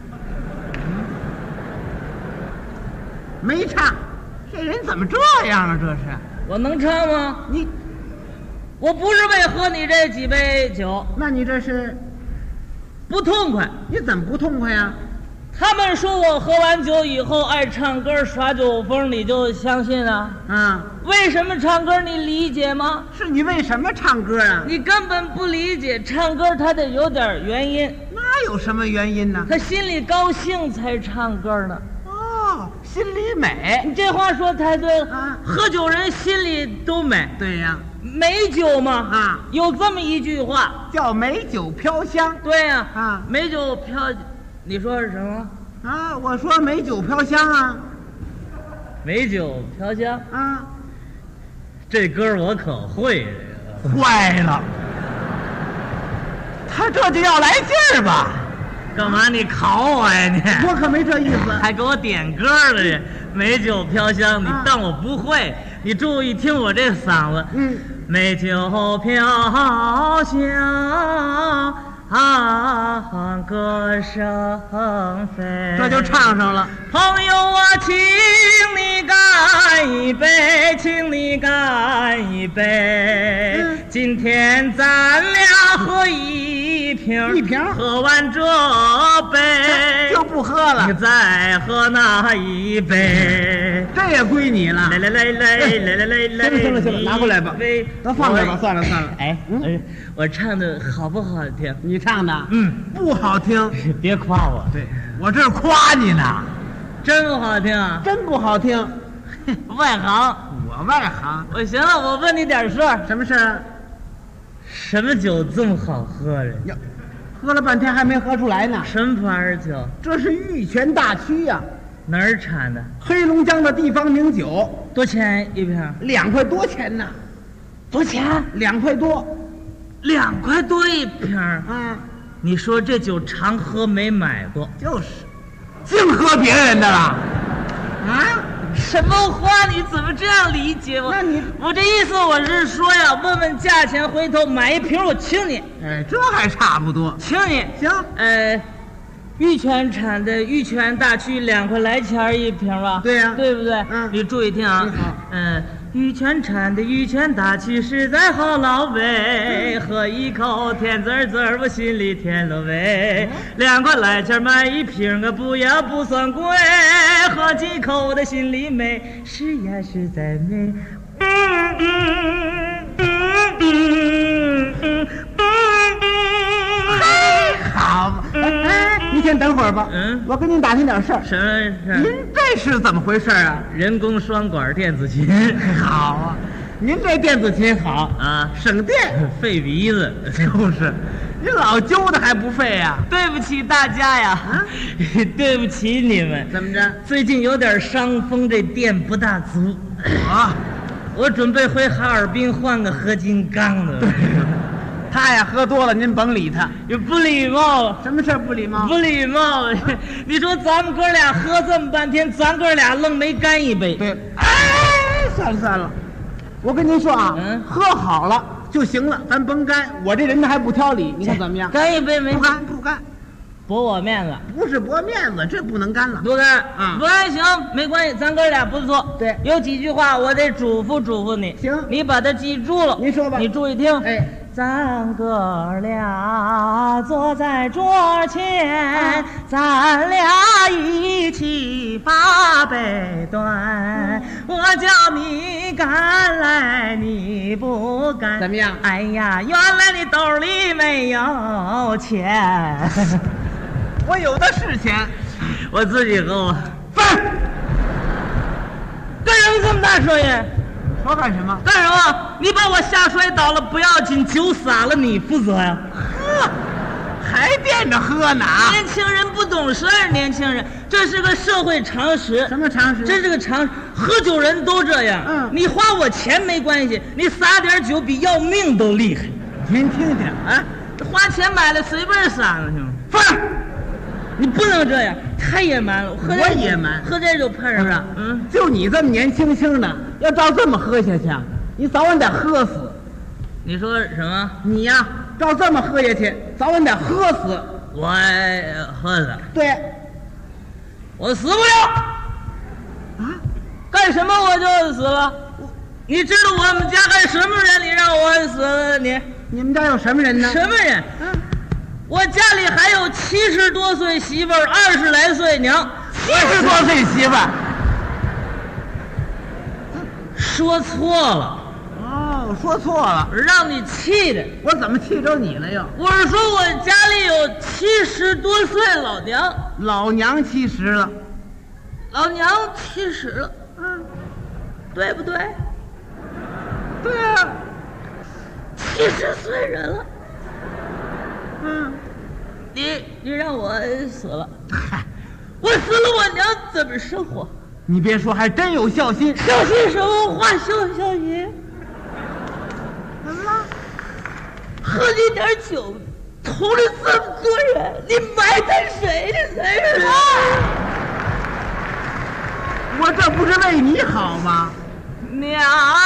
没唱，这人怎么这样啊？这是我能唱吗？我不是为喝你这几杯酒， 那你这是不痛快？ 你怎么不痛快呀？ 他们说我喝完酒以后爱唱歌耍酒疯，你就相信啊？为什么唱歌你理解吗？ 是你为什么唱歌啊？ 你根本不理解，唱歌它得有点原因。 那有什么原因呢？ 他心里高兴才唱歌呢。 心里美， 你这话说太对了啊！喝酒人心里都美。 对呀， 美酒嘛有这么一句话叫美酒飘香。 对呀美酒飘，你说是什么啊？我说美酒飘香啊。 美酒飘香啊， 这歌我可会。 坏了，他这就要来劲儿吧？ 干嘛你考我呀你？ 我可没这意思， 还给我点歌了。美酒飘香，你当我不会？你注意听我这嗓子。美酒飘香，歌声飞。 这就唱上了。 朋友啊，请你干一杯，请你干一杯。今天咱俩喝一瓶，喝完这杯就不喝了， 你再喝那一杯， 这也归你了。 来， 行了，拿过来吧，咱放这吧，算了。 哎，我唱的好不好听？ 你唱的，不好听， 别夸我。 对，我这是夸你呢。 真不好听啊？ 真不好听。 外行， 我外行。 我行了，我问你点事儿。 什么事儿？ 什么酒这么好喝呀？ 喝了半天还没喝出来呢。 什么牌儿酒？ 这是玉泉大曲呀。 哪儿产的？ 黑龙江的地方名酒。 多钱一瓶 ？2块多钱呢。 多钱 ？2块多。 2块多一瓶你说这酒常喝没买过？ 就是，净喝别人的了。 啊？什么话？你怎么这样理解我？我这意思我是说呀，问问价钱，回头买一瓶我请你。 哎，这还差不多。 请你行。 玉泉产的玉泉大曲2块来钱一瓶吧？ 对呀， 对不对？你注意听啊。玉泉产的玉泉大曲实在好老味，喝一口甜滋滋我心里甜了味。2块来钱买一瓶不要不算贵，喝几口我的心里美，是呀实在美。 好嘛，你先等会儿吧。我跟您打听点事儿。 什么事儿？ 您这是怎么回事啊？ 人工双管电子琴。 好啊，您这电子琴好啊， 省电， 费鼻子。 就是，您老揪的还不费呀？ 对不起大家呀，对不起你们。 怎么着？ 最近有点伤风，这电不大足。我准备回哈尔滨换个合金钢的。 他呀喝多了，您甭理他， 有不礼貌。 什么事不礼貌？ 不礼貌！你说咱们哥俩喝这么半天，咱哥俩愣没干一杯。 对，哎，算了，我跟您说啊，喝好了就行了，咱甭干。我这人呢还不挑理，你看怎么样？ 干一杯没？ 不干。 驳我面子？ 不是驳面子，这不能干了。 不干啊，不干行，没关系，咱哥俩不错。 对， 有几句话我得嘱咐你。 行， 你把它记住了。 你说吧， 你注意听。 哎， 咱哥俩坐在桌前，咱俩一起把杯端。我叫你干来，你不干， 怎么样？ 哎呀，原来你兜里没有钱。 我有的是钱， 我自己喝。干什么这么大声音？ 说干什么？ 干什么？你把我下摔倒了不要紧，酒洒了你负责呀！ 喝，还惦着喝呢？ 年轻人不懂事儿，年轻人，这是个社会常识。 什么常识？ 这是个常识，喝酒人都这样。你花我钱没关系，你撒点酒比要命都厉害。 您听听啊， 花钱买了随便撒了行吗？放！你不能这样，太野蛮了。 我野蛮， 喝点酒怕什么？ 就你这么年轻轻的，要照这么喝下去，你早晚得喝死。 你说什么？ 你呀，照这么喝下去，早晚得喝死。 我喝死？ 对， 我死不了。啊？干什么我就死了？你知道我们家还什么人？你让我死了你们家有什么人呢？ 什么人？我家里还有70多岁媳妇儿，20来岁娘。 70多岁媳妇儿， 说错了。 哦，说错了， 让你气的。 我怎么气着你了又？ 我是说我家里有70多岁老娘。 老娘70了， 老娘70了。对不对？ 对啊 ，70岁人了。你让我死了，我死了，我娘怎么生活？ 你别说，还真有孝心。 孝心什么话？孝心？ 怎么了？ 喝你点酒，同了这么多人，你埋汰谁呢？谁是？ 我这不是为你好吗？ 娘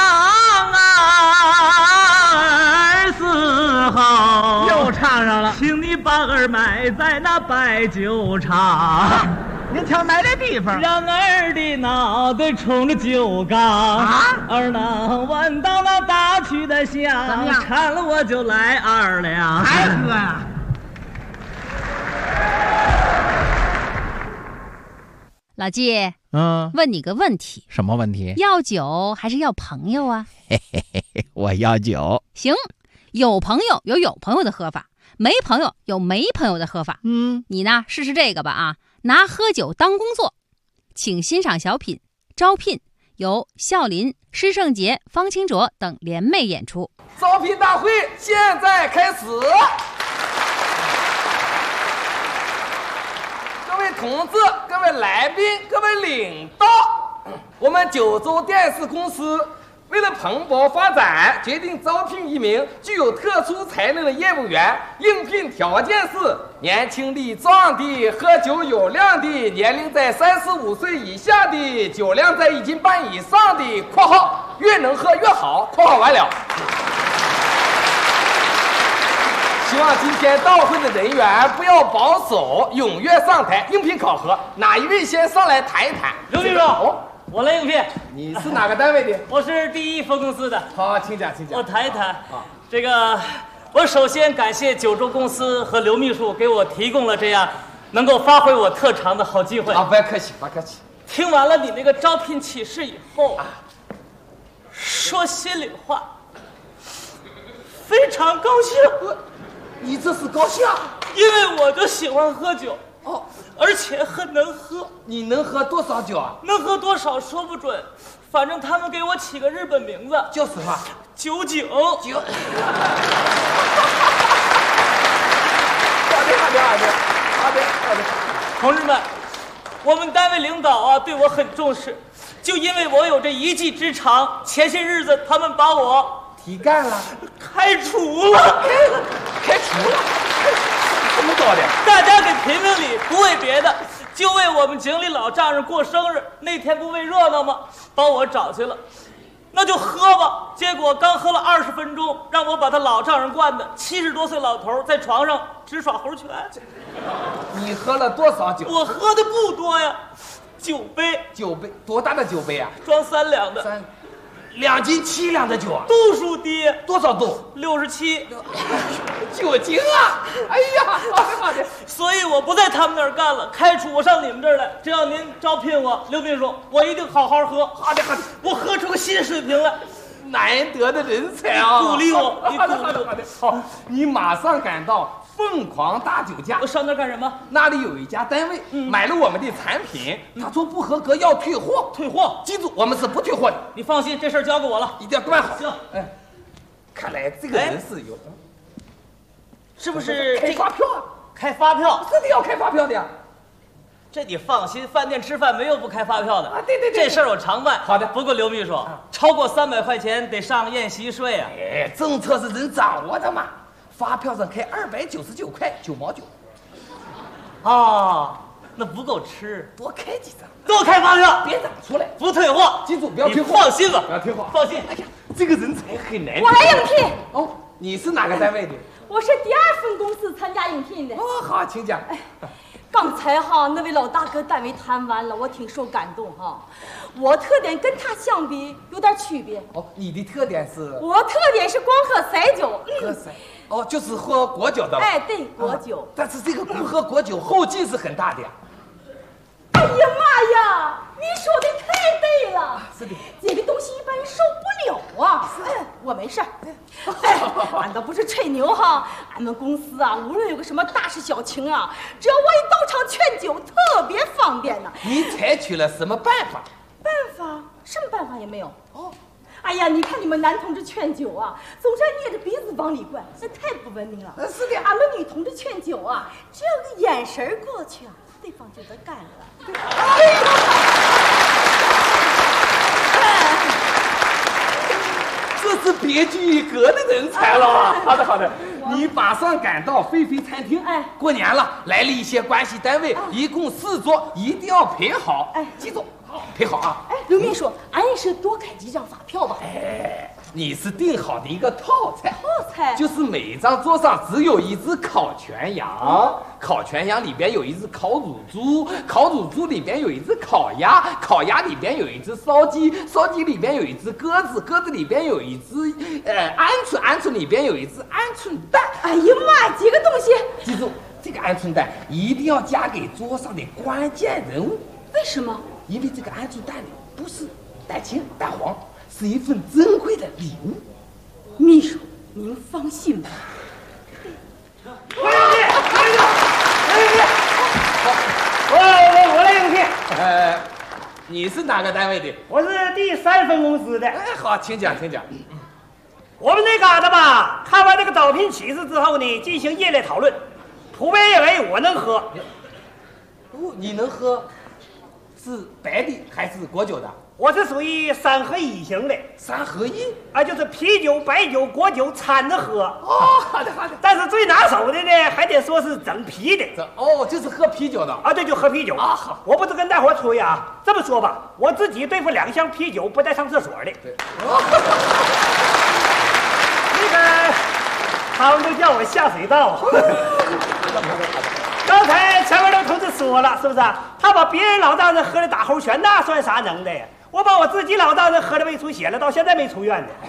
儿死后又唱上了， 请你把儿埋在那白酒厂。 您瞧埋这地方， 让儿的脑袋冲着酒缸，儿能闻到那大曲的香。 怎么样？ 馋了我就来2两， 还喝呀？ 老季，问你个问题。 什么问题？ 要酒还是要朋友啊？ 我要酒。 行，有朋友有有朋友的喝法，没朋友有没朋友的喝法。你呢试试这个吧啊，拿喝酒当工作。请欣赏小品《招聘》，由笑林、施圣杰、方清卓等联袂演出。 招聘大会现在开始。各位同志、各位来宾、各位领导，我们九州电视公司为了蓬勃发展，决定招聘一名具有特殊才能的业务员。应聘条件是年轻力壮的、喝酒有量的、年龄在35岁以下的、酒量在1斤半以上的（括号越能喝越好）（括号完了）。希望今天到会的人员不要保守，踊跃上台应聘考核。哪一位先上来谈一谈？ 刘秘书，我来应聘。 你是哪个单位的？ 我是第一分公司的。 好，请讲，请讲。 我谈一谈。这个，我首先感谢九州公司和刘秘书给我提供了这样能够发挥我特长的好机会。 不要客气，不要客气。 听完了你那个招聘启事以后，说心里话，非常高兴。 你这是高兴？ 因为我就喜欢喝酒而且很能喝。 你能喝多少酒啊？ 能喝多少说不准，反正他们给我起个日本名字， 叫什么 ？99。 好的。 同志们，我们单位领导对我很重视，就因为我有这一技之长，前些日子他们把我提干了， 开除了。 开除了？怎么搞的？ 大家给评评理，不为别的，就为我们经理老丈人过生日那天不为热闹吗？把我找去了。 那就喝吧。结果刚喝了20分钟，让我把他老丈人惯的70多岁老头在床上直耍猴拳。 你喝了多少酒？ 我喝的不多呀，9杯。 9杯，多大的酒杯啊装3两的。 2斤7两的酒啊？ 度数低。 多少度 ？67。 酒精啊！哎呀，好的。 所以我不在他们那儿干了，开除我上你们这儿来。只要您招聘我，刘秘书，我一定好好喝。 好的， 我喝出个新水平来。 难得的人才啊！ 鼓励我， 好的。好，你马上赶到凤凰大酒家。 我上那干什么？ 那里有一家单位买了我们的产品，他说不合格要退货。 退货？ 记住，我们是不退货的。 你放心，这事儿交给我了， 一定要办好。 行。 哎，看来这个人是有， 是不是开发票啊？ 开发票， 真的要开发票的呀。 这你放心，饭店吃饭没有不开发票的啊！对， 这事儿我常办。 好的， 不过刘秘书，超过300块钱得上宴席税啊！ 哎，政策是人掌握的嘛，发票上开299块9毛9。 啊，那不够吃， 多开几张， 多开发票， 别长出来， 不退货。 记住，不要退货。 你放心吧， 不要退货， 放心。 哎呀，这个人才很难。 我来应聘。 哦，你是哪个单位的？ 我是第2份公司参加应聘的。 哦，好，请讲。 刚才哈，那位老大哥单位谈完了，我挺受感动哈。我特点跟他相比有点区别。 哦，你的特点是？ 我特点是光喝塞酒。 喝塞？哦，就是喝果酒的。 哎，对，果酒。 但是这个光喝果酒后劲是很大的呀。 哎呀妈呀，你说的太对了。 是的， 这个东西一般人受不了啊。我没事儿。俺倒不是吹牛哈，俺们公司啊，无论有个什么大事小情啊，只要我一到场劝酒，特别方便呢。 你采取了什么办法？ 办法？什么办法也没有。哦。哎呀，你看你们男同志劝酒啊，总是捏着鼻子往里灌，那太不文明了。 是的， 俺们女同志劝酒啊，只要个眼神过去啊，对方就得干了。哎呀！ 这是别具一格的人才了。好的，你马上赶到菲菲餐厅。 哎， 过年了，来了一些关系单位，一共4桌，一定要陪好。 哎， 记住，陪好啊。 哎，刘秘书，俺也是多开几张发票吧。 哎，你是订好的一个套餐。 套餐就是每一张桌上只有一只烤全羊，烤全羊里边有一只烤乳猪，烤乳猪里边有一只烤鸭，烤鸭里边有一只烧鸡，烧鸡里边有一只鸽子，鸽子里边有一只鹌鹑，鹌鹑里边有一只鹌鹑蛋。 哎呀妈，几个东西！ 记住，这个鹌鹑蛋一定要夹给桌上的关键人物。 为什么？ 因为这个鹌鹑蛋里不是蛋清蛋黄，是一份珍贵的礼物。 秘书，您放心吧。 我来应聘。 你是哪个单位的？ 我是第3分公司的。 哎，好，请讲。 我们这嘎达吧，看完这个招聘启事之后呢，进行业内讨论，普遍认为我能喝。 哦，你能喝，是白的还是果酒的？ 我是属于3合1型的。 3合1 啊，就是啤酒、白酒、果酒掺着喝。 哦，好的。 但是最拿手的呢，还得说是整啤的。 哦，就是喝啤酒的啊，对，就喝啤酒啊。好， 我不是跟大伙吹啊，这么说吧，我自己对付2箱啤酒不带上厕所的。 对。 那个，他们都叫我下水道。刚才前面那同志说了，是不是？他把别人老丈人喝的打猴拳，那算啥能耐呀？我把我自己老丈人喝的胃出血了，到现在没出院呢。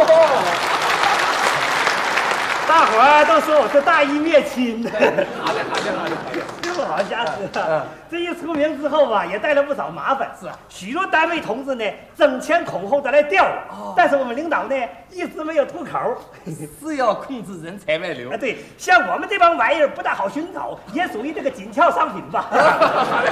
大伙儿都说我是大义灭亲的。 好的。 这不好瞎说。这一出名之后吧，也带来不少麻烦。 是啊， 许多单位同志呢争先恐后的来调我，但是我们领导呢一直没有吐口。 是要控制人才外流。 对，像我们这帮玩意儿不大好寻找，也属于这个紧俏商品吧。好的。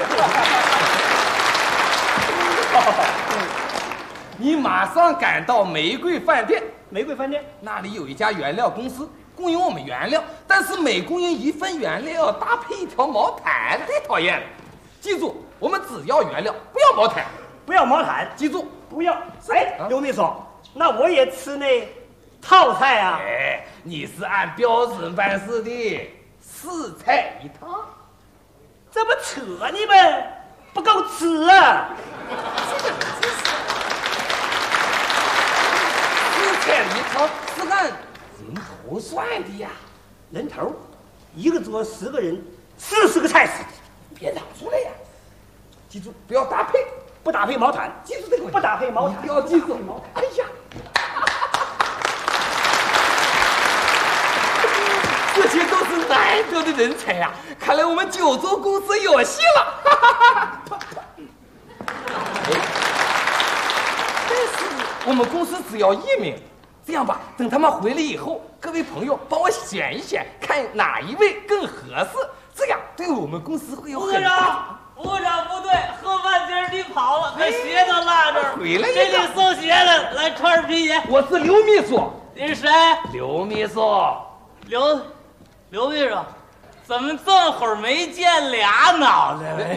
你马上赶到玫瑰饭店。 玫瑰饭店那里有一家原料公司供应我们原料，但是每供应一份原料搭配一条毛毯，太讨厌了。记住，我们只要原料，不要毛毯。 不要毛毯， 记住， 不要。哎，刘秘书，那我也吃那套菜啊。 哎，你是按标准办事的，4菜1汤。 这不扯你们不够吃啊！ 这里头是按人头算的呀。 人头，一个桌10个人，40个菜式。 别嚷出来呀！记住，不要搭配， 不搭配毛毯。 记住这个， 不搭配毛毯， 不要记住。哎呀，这些都是难得的人才呀！看来我们九州公司有戏了。但是我们公司只要1名。这样吧，等他们回来以后，各位朋友帮我选一选，看哪一位更合适。这样对我们公司会有很大。 部长不对，喝半截你跑了，把鞋都落这儿。 回来给你送鞋的，来穿上皮鞋。 我是刘秘书。 你是谁？ 刘秘书。 刘秘书，怎么这会儿没见俩脑袋了？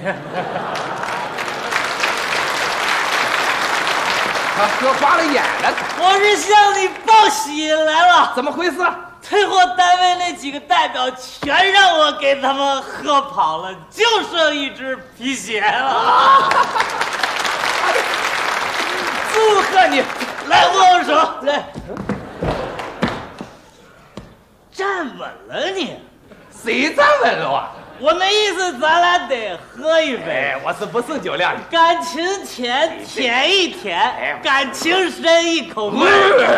他喝花了眼了。 我是向你报喜来了。 怎么回事？ 退货单位那几个代表全让我给他们喝跑了，就剩一只皮鞋了。 祝贺你！ 来握握手，来。站稳了你。 谁站稳了啊？ 我那意思，咱俩得喝一杯。 我是不胜酒量。 感情浅，舔一舔；感情深，一口闷。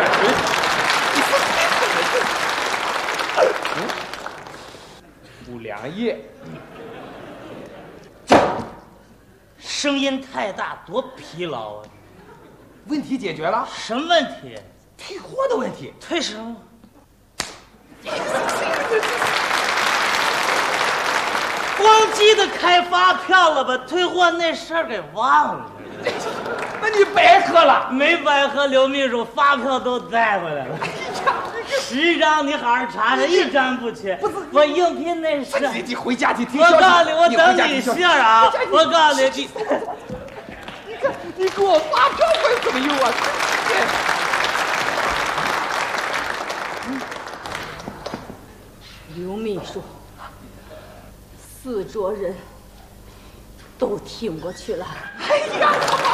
不良业。 声音太大，多疲劳啊！ 问题解决了？ 什么问题？ 退货的问题。 退什么？光记得开发票了，把退货那事儿给忘了。 那你白喝了？ 没白喝，刘秘书发票都带回来了。10张你好好查查，1张不缺。不是我应聘那事。 你回家去听。 我告诉你，我等你信儿啊！我告诉你， 你看你给我发票管什么用啊？ 刘秘书。4桌人都听过去了。 哎呀，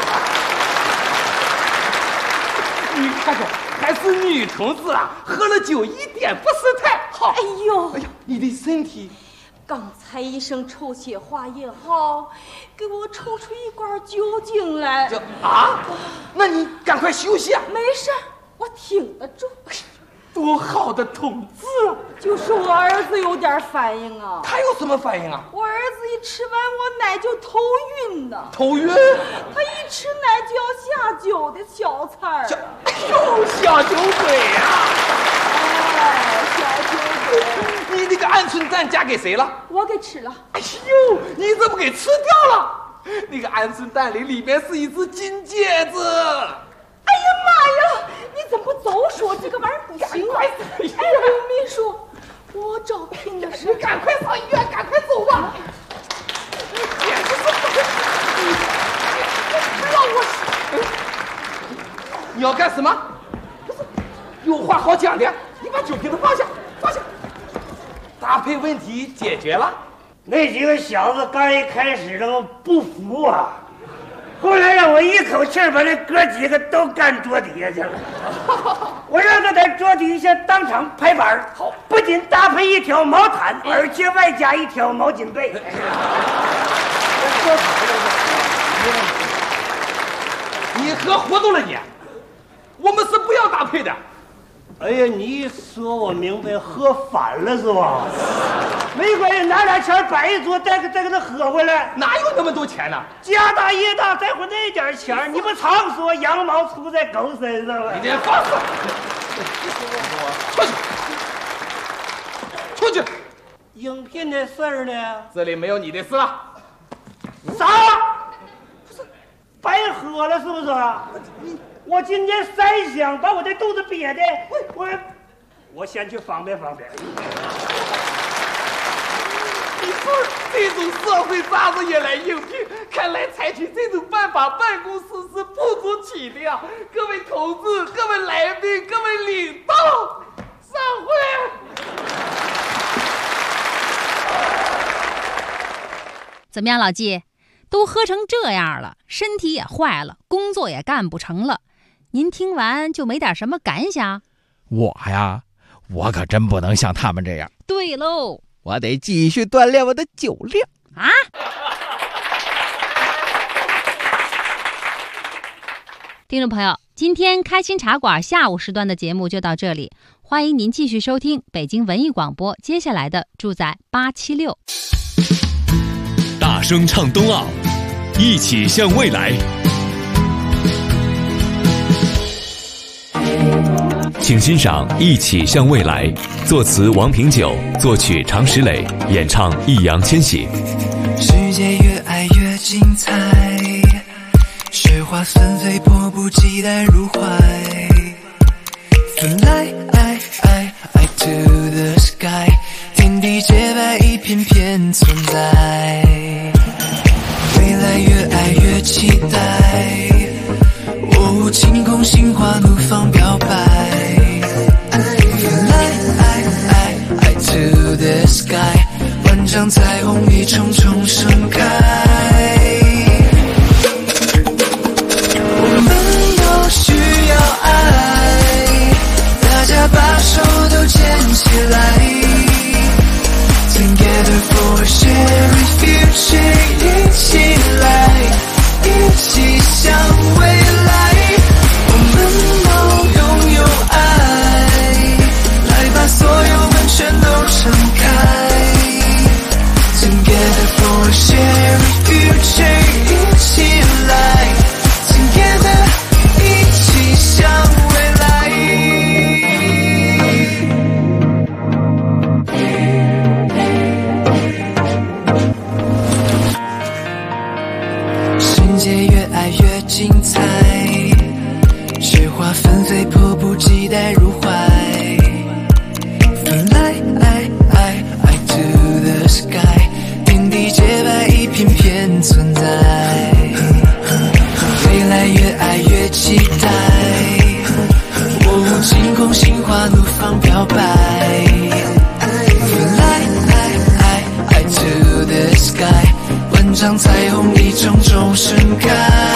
你看看，还是女同志啊，喝了酒一点不失态。好， 哎呦， 你的身体。 刚才医生抽血化验后，给我抽出一管酒精来。 那你赶快休息啊。 没事，我挺得住。 多好的同志啊！ 就是我儿子有点反应啊。 他有什么反应啊？ 我儿子一吃完我奶就头晕呢。 头晕？ 他一吃奶就要下酒的小菜儿。 小酒鬼啊！ 哎，小酒鬼！ 你那个鹌鹑蛋嫁给谁了？ 我给吃了。 哎呦，你怎么给吃掉了？那个鹌鹑蛋里面是一只金戒指。 哎呀妈呀！你怎么不早说？这个玩意儿不行啊！哎，刘秘书，我招聘的是。 你赶快上医院，赶快走吧！简直是让我……你要干什么？不是，有话好讲的。你把酒瓶子放下，放下。搭配问题解决了。 那几个小子刚一开始都不服啊。后来让我一口气把这哥几个都干桌底下去了。我让他在桌底下当场拍板，好，不仅搭配一条毛毯，而且外加一条毛巾被。 你喝糊涂了你！我们是不要搭配的。 哎呀，你一说我明白，喝反了是吧？没关系，拿点钱摆一桌，再给他喝回来。 哪有那么多钱呢？ 家大业大，在乎那点钱？你不常说羊毛出在狗身上吗？ 你这放肆！出去！ 应聘的事儿呢？ 这里没有你的事了。 啥？不是，白喝了是不是？我今天3箱，把我这肚子憋的，我先去方便方便。 你说这种社会杂志也来应聘，看来采取这种办法，办公室是不足体力啊！各位同志、各位来宾、各位领导，散会。 怎么样，老纪？都喝成这样了，身体也坏了，工作也干不成了。 您听完就没点什么感想？ 我呀，我可真不能像他们这样。 对喽， 我得继续锻炼我的酒量啊！听众朋友，今天开心茶馆下午时段的节目就到这里，欢迎您继续收听北京文艺广播接下来的住在876。 大声唱冬奥，一起向未来。请欣赏《一起向未来》，作词王平久，作曲常石磊，演唱易烊千玺。 世界越爱越精彩，雪花纷飞，迫不及待入怀。Fly to the sky， 天地洁白，一片片存在。未来越爱越期待，哦，晴空心花怒放表白。Fly to the sky， 万丈彩虹一重重盛开。我们都需要爱，大家把手都牵起来。Together for a shared future， 一起来，一起向未来。我们都拥有爱，来把所有门全都敞开。Together for a shared future， 一起来 ，Together 一起向未来。世界越爱越精彩，雪花纷飞，迫不及待入怀。Fly to the sky， 天地洁白，一片片存在。未来越爱越期待，哦，晴空心花怒放表白。Fly to the sky， 万丈彩虹一重重盛开。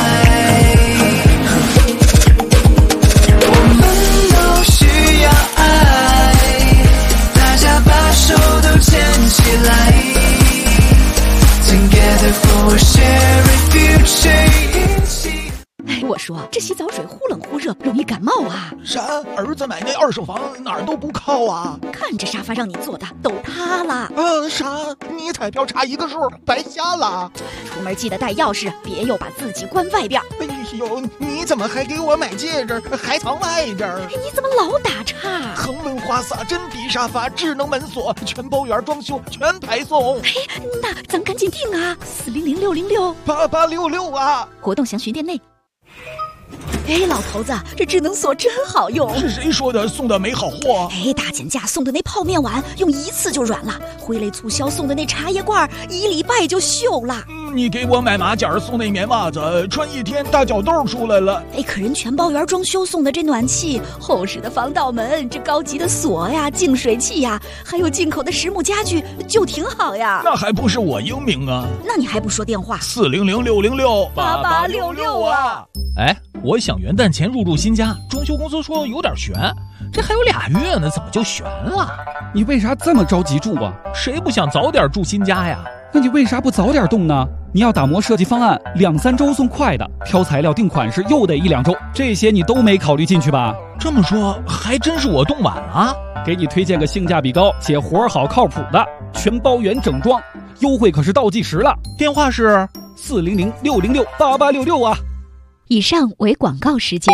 我们都需要爱，大家把手都牵起来。Together for a shared future。 我说这洗澡水忽冷忽热，容易感冒啊！ 啥？儿子买那二手房哪儿都不靠啊！ 看这沙发让你坐的都塌了。 啥？你彩票差一个数，白瞎了。 出门记得带钥匙，别又把自己关外边。 哎呦，你怎么还给我买戒指，还藏外边？ 你怎么老打岔？ 恒润花洒、真皮沙发、智能门锁、全包圆装修，全排送。 哎，那咱赶紧订啊！400-606 8866啊！ 活动详询店内。哎，老头子，这智能锁真好用。 是谁说的送的没好货？ 哎，大减价送的那泡面碗用一次就软了，挥泪促销送的那茶叶罐1礼拜就锈了。 你给我买马甲送那棉袜子，穿1天大脚痘出来了。 哎，可人全包圆装修送的这暖气、厚实的防盗门、这高级的锁呀、净水器呀，还有进口的实木家具，就挺好呀。 那还不是我英明啊？ 那你还不说电话 ？400-606 8866啊！ 哎，我想元旦前入住新家，装修公司说有点悬，这还有2月呢，怎么就悬了？ 你为啥这么着急住啊？ 谁不想早点住新家呀？ 那你为啥不早点动呢？你要打磨设计方案，2-3周送快的，挑材料定款式又得1-2周，这些你都没考虑进去吧？ 这么说还真是我动晚了。 给你推荐个性价比高且活好靠谱的全包圆整装，优惠可是倒计时了。 电话是 400-606 8866啊！ 以上为广告时间。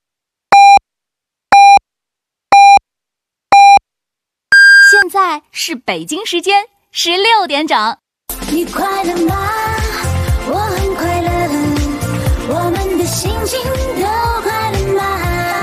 现在是北京时间16点整。 你快乐吗？我很快乐，我们的心情都快乐吗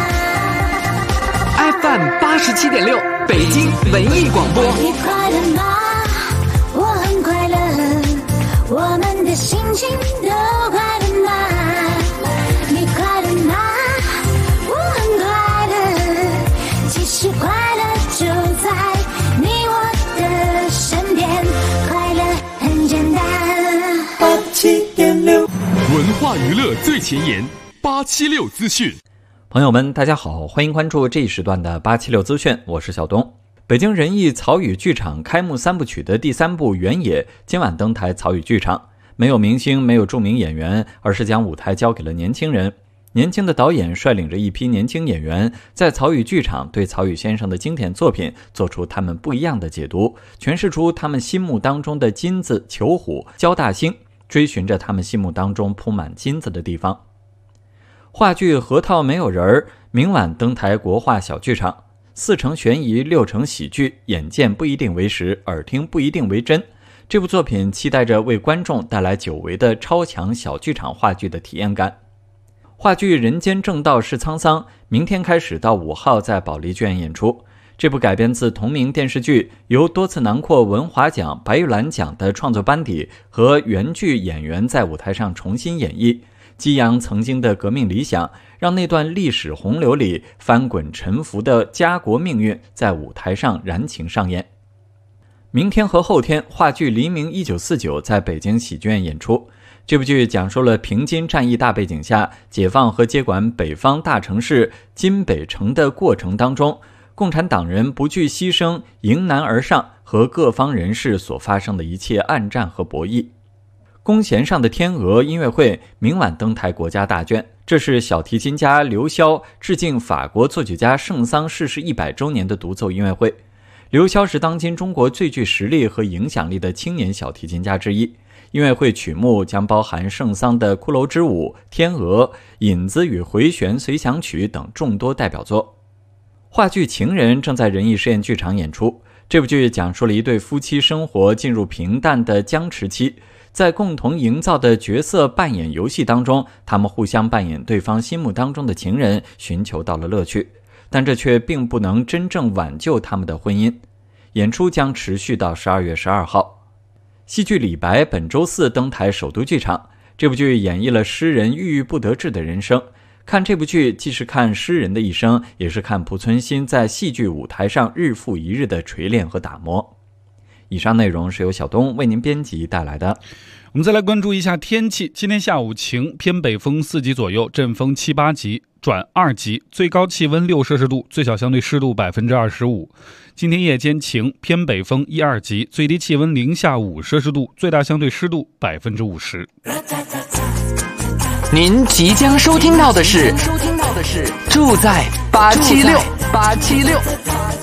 ？FM87.6，北京文艺广播。 你快乐吗？我很快乐，我们的心情都快乐吗？你快乐吗？我很快乐，其实快乐就在你我的身边，快乐很简单。 87.6，文化娱乐最前沿，876资讯。 朋友们，大家好，欢迎关注这一时段的876资讯，我是小东。北京人艺曹禺剧场开幕3部曲的第3部《原野》今晚登台曹禺剧场，没有明星，没有著名演员，而是将舞台交给了年轻人。年轻的导演率领着一批年轻演员，在曹禺剧场对曹禺先生的经典作品做出他们不一样的解读，诠释出他们心目当中的金子、裘虎、焦大兴，追寻着他们心目当中铺满金子的地方。话剧《核桃没有人儿》明晚登台国画小剧场，4成悬疑，6成喜剧，眼见不一定为实，耳听不一定为真。这部作品期待着为观众带来久违的超强小剧场话剧的体验感。话剧《人间正道是沧桑》明天开始到5号在保利剧院演出。这部改编自同名电视剧，由多次囊括文华奖、白玉兰奖的创作班底和原剧演员在舞台上重新演绎，激扬曾经的革命理想，让那段历史洪流里翻滚沉浮的家国命运在舞台上燃情上演。明天和后天，话剧《黎明1949》在北京喜剧院演出。这部剧讲述了平津战役大背景下，解放和接管北方大城市金北城的过程当中，共产党人不惧牺牲，迎难而上，和各方人士所发生的一切暗战和博弈。弓弦上的天鹅音乐会明晚登台国家大剧，这是小提琴家刘潇致敬法国作曲家圣桑逝世100周年的独奏音乐会。刘潇是当今中国最具实力和影响力的青年小提琴家之一。音乐会曲目将包含圣桑的《骷髅之舞》、天鹅、引子与回旋随想曲等众多代表作。话剧《情人》正在人艺实验剧场演出。这部剧讲述了一对夫妻生活进入平淡的僵持期，在共同营造的角色扮演游戏当中，他们互相扮演对方心目当中的情人，寻求到了乐趣，但这却并不能真正挽救他们的婚姻。演出将持续到12月12号。戏剧《李白》本周4登台首都剧场。这部剧演绎了诗人郁郁不得志的人生。看这部剧既是看诗人的一生，也是看濮存昕在戏剧舞台上日复一日的锤炼和打磨。以上内容是由小东为您编辑带来的。 我们再来关注一下天气。今天下午晴，偏北风4级左右，阵风7、8级转2级，最高气温6摄氏度，最小相对湿度25%。今天夜间晴，偏北风1、2级，最低气温零下5摄氏度，最大相对湿度50%。 您即将收听到的是住在876。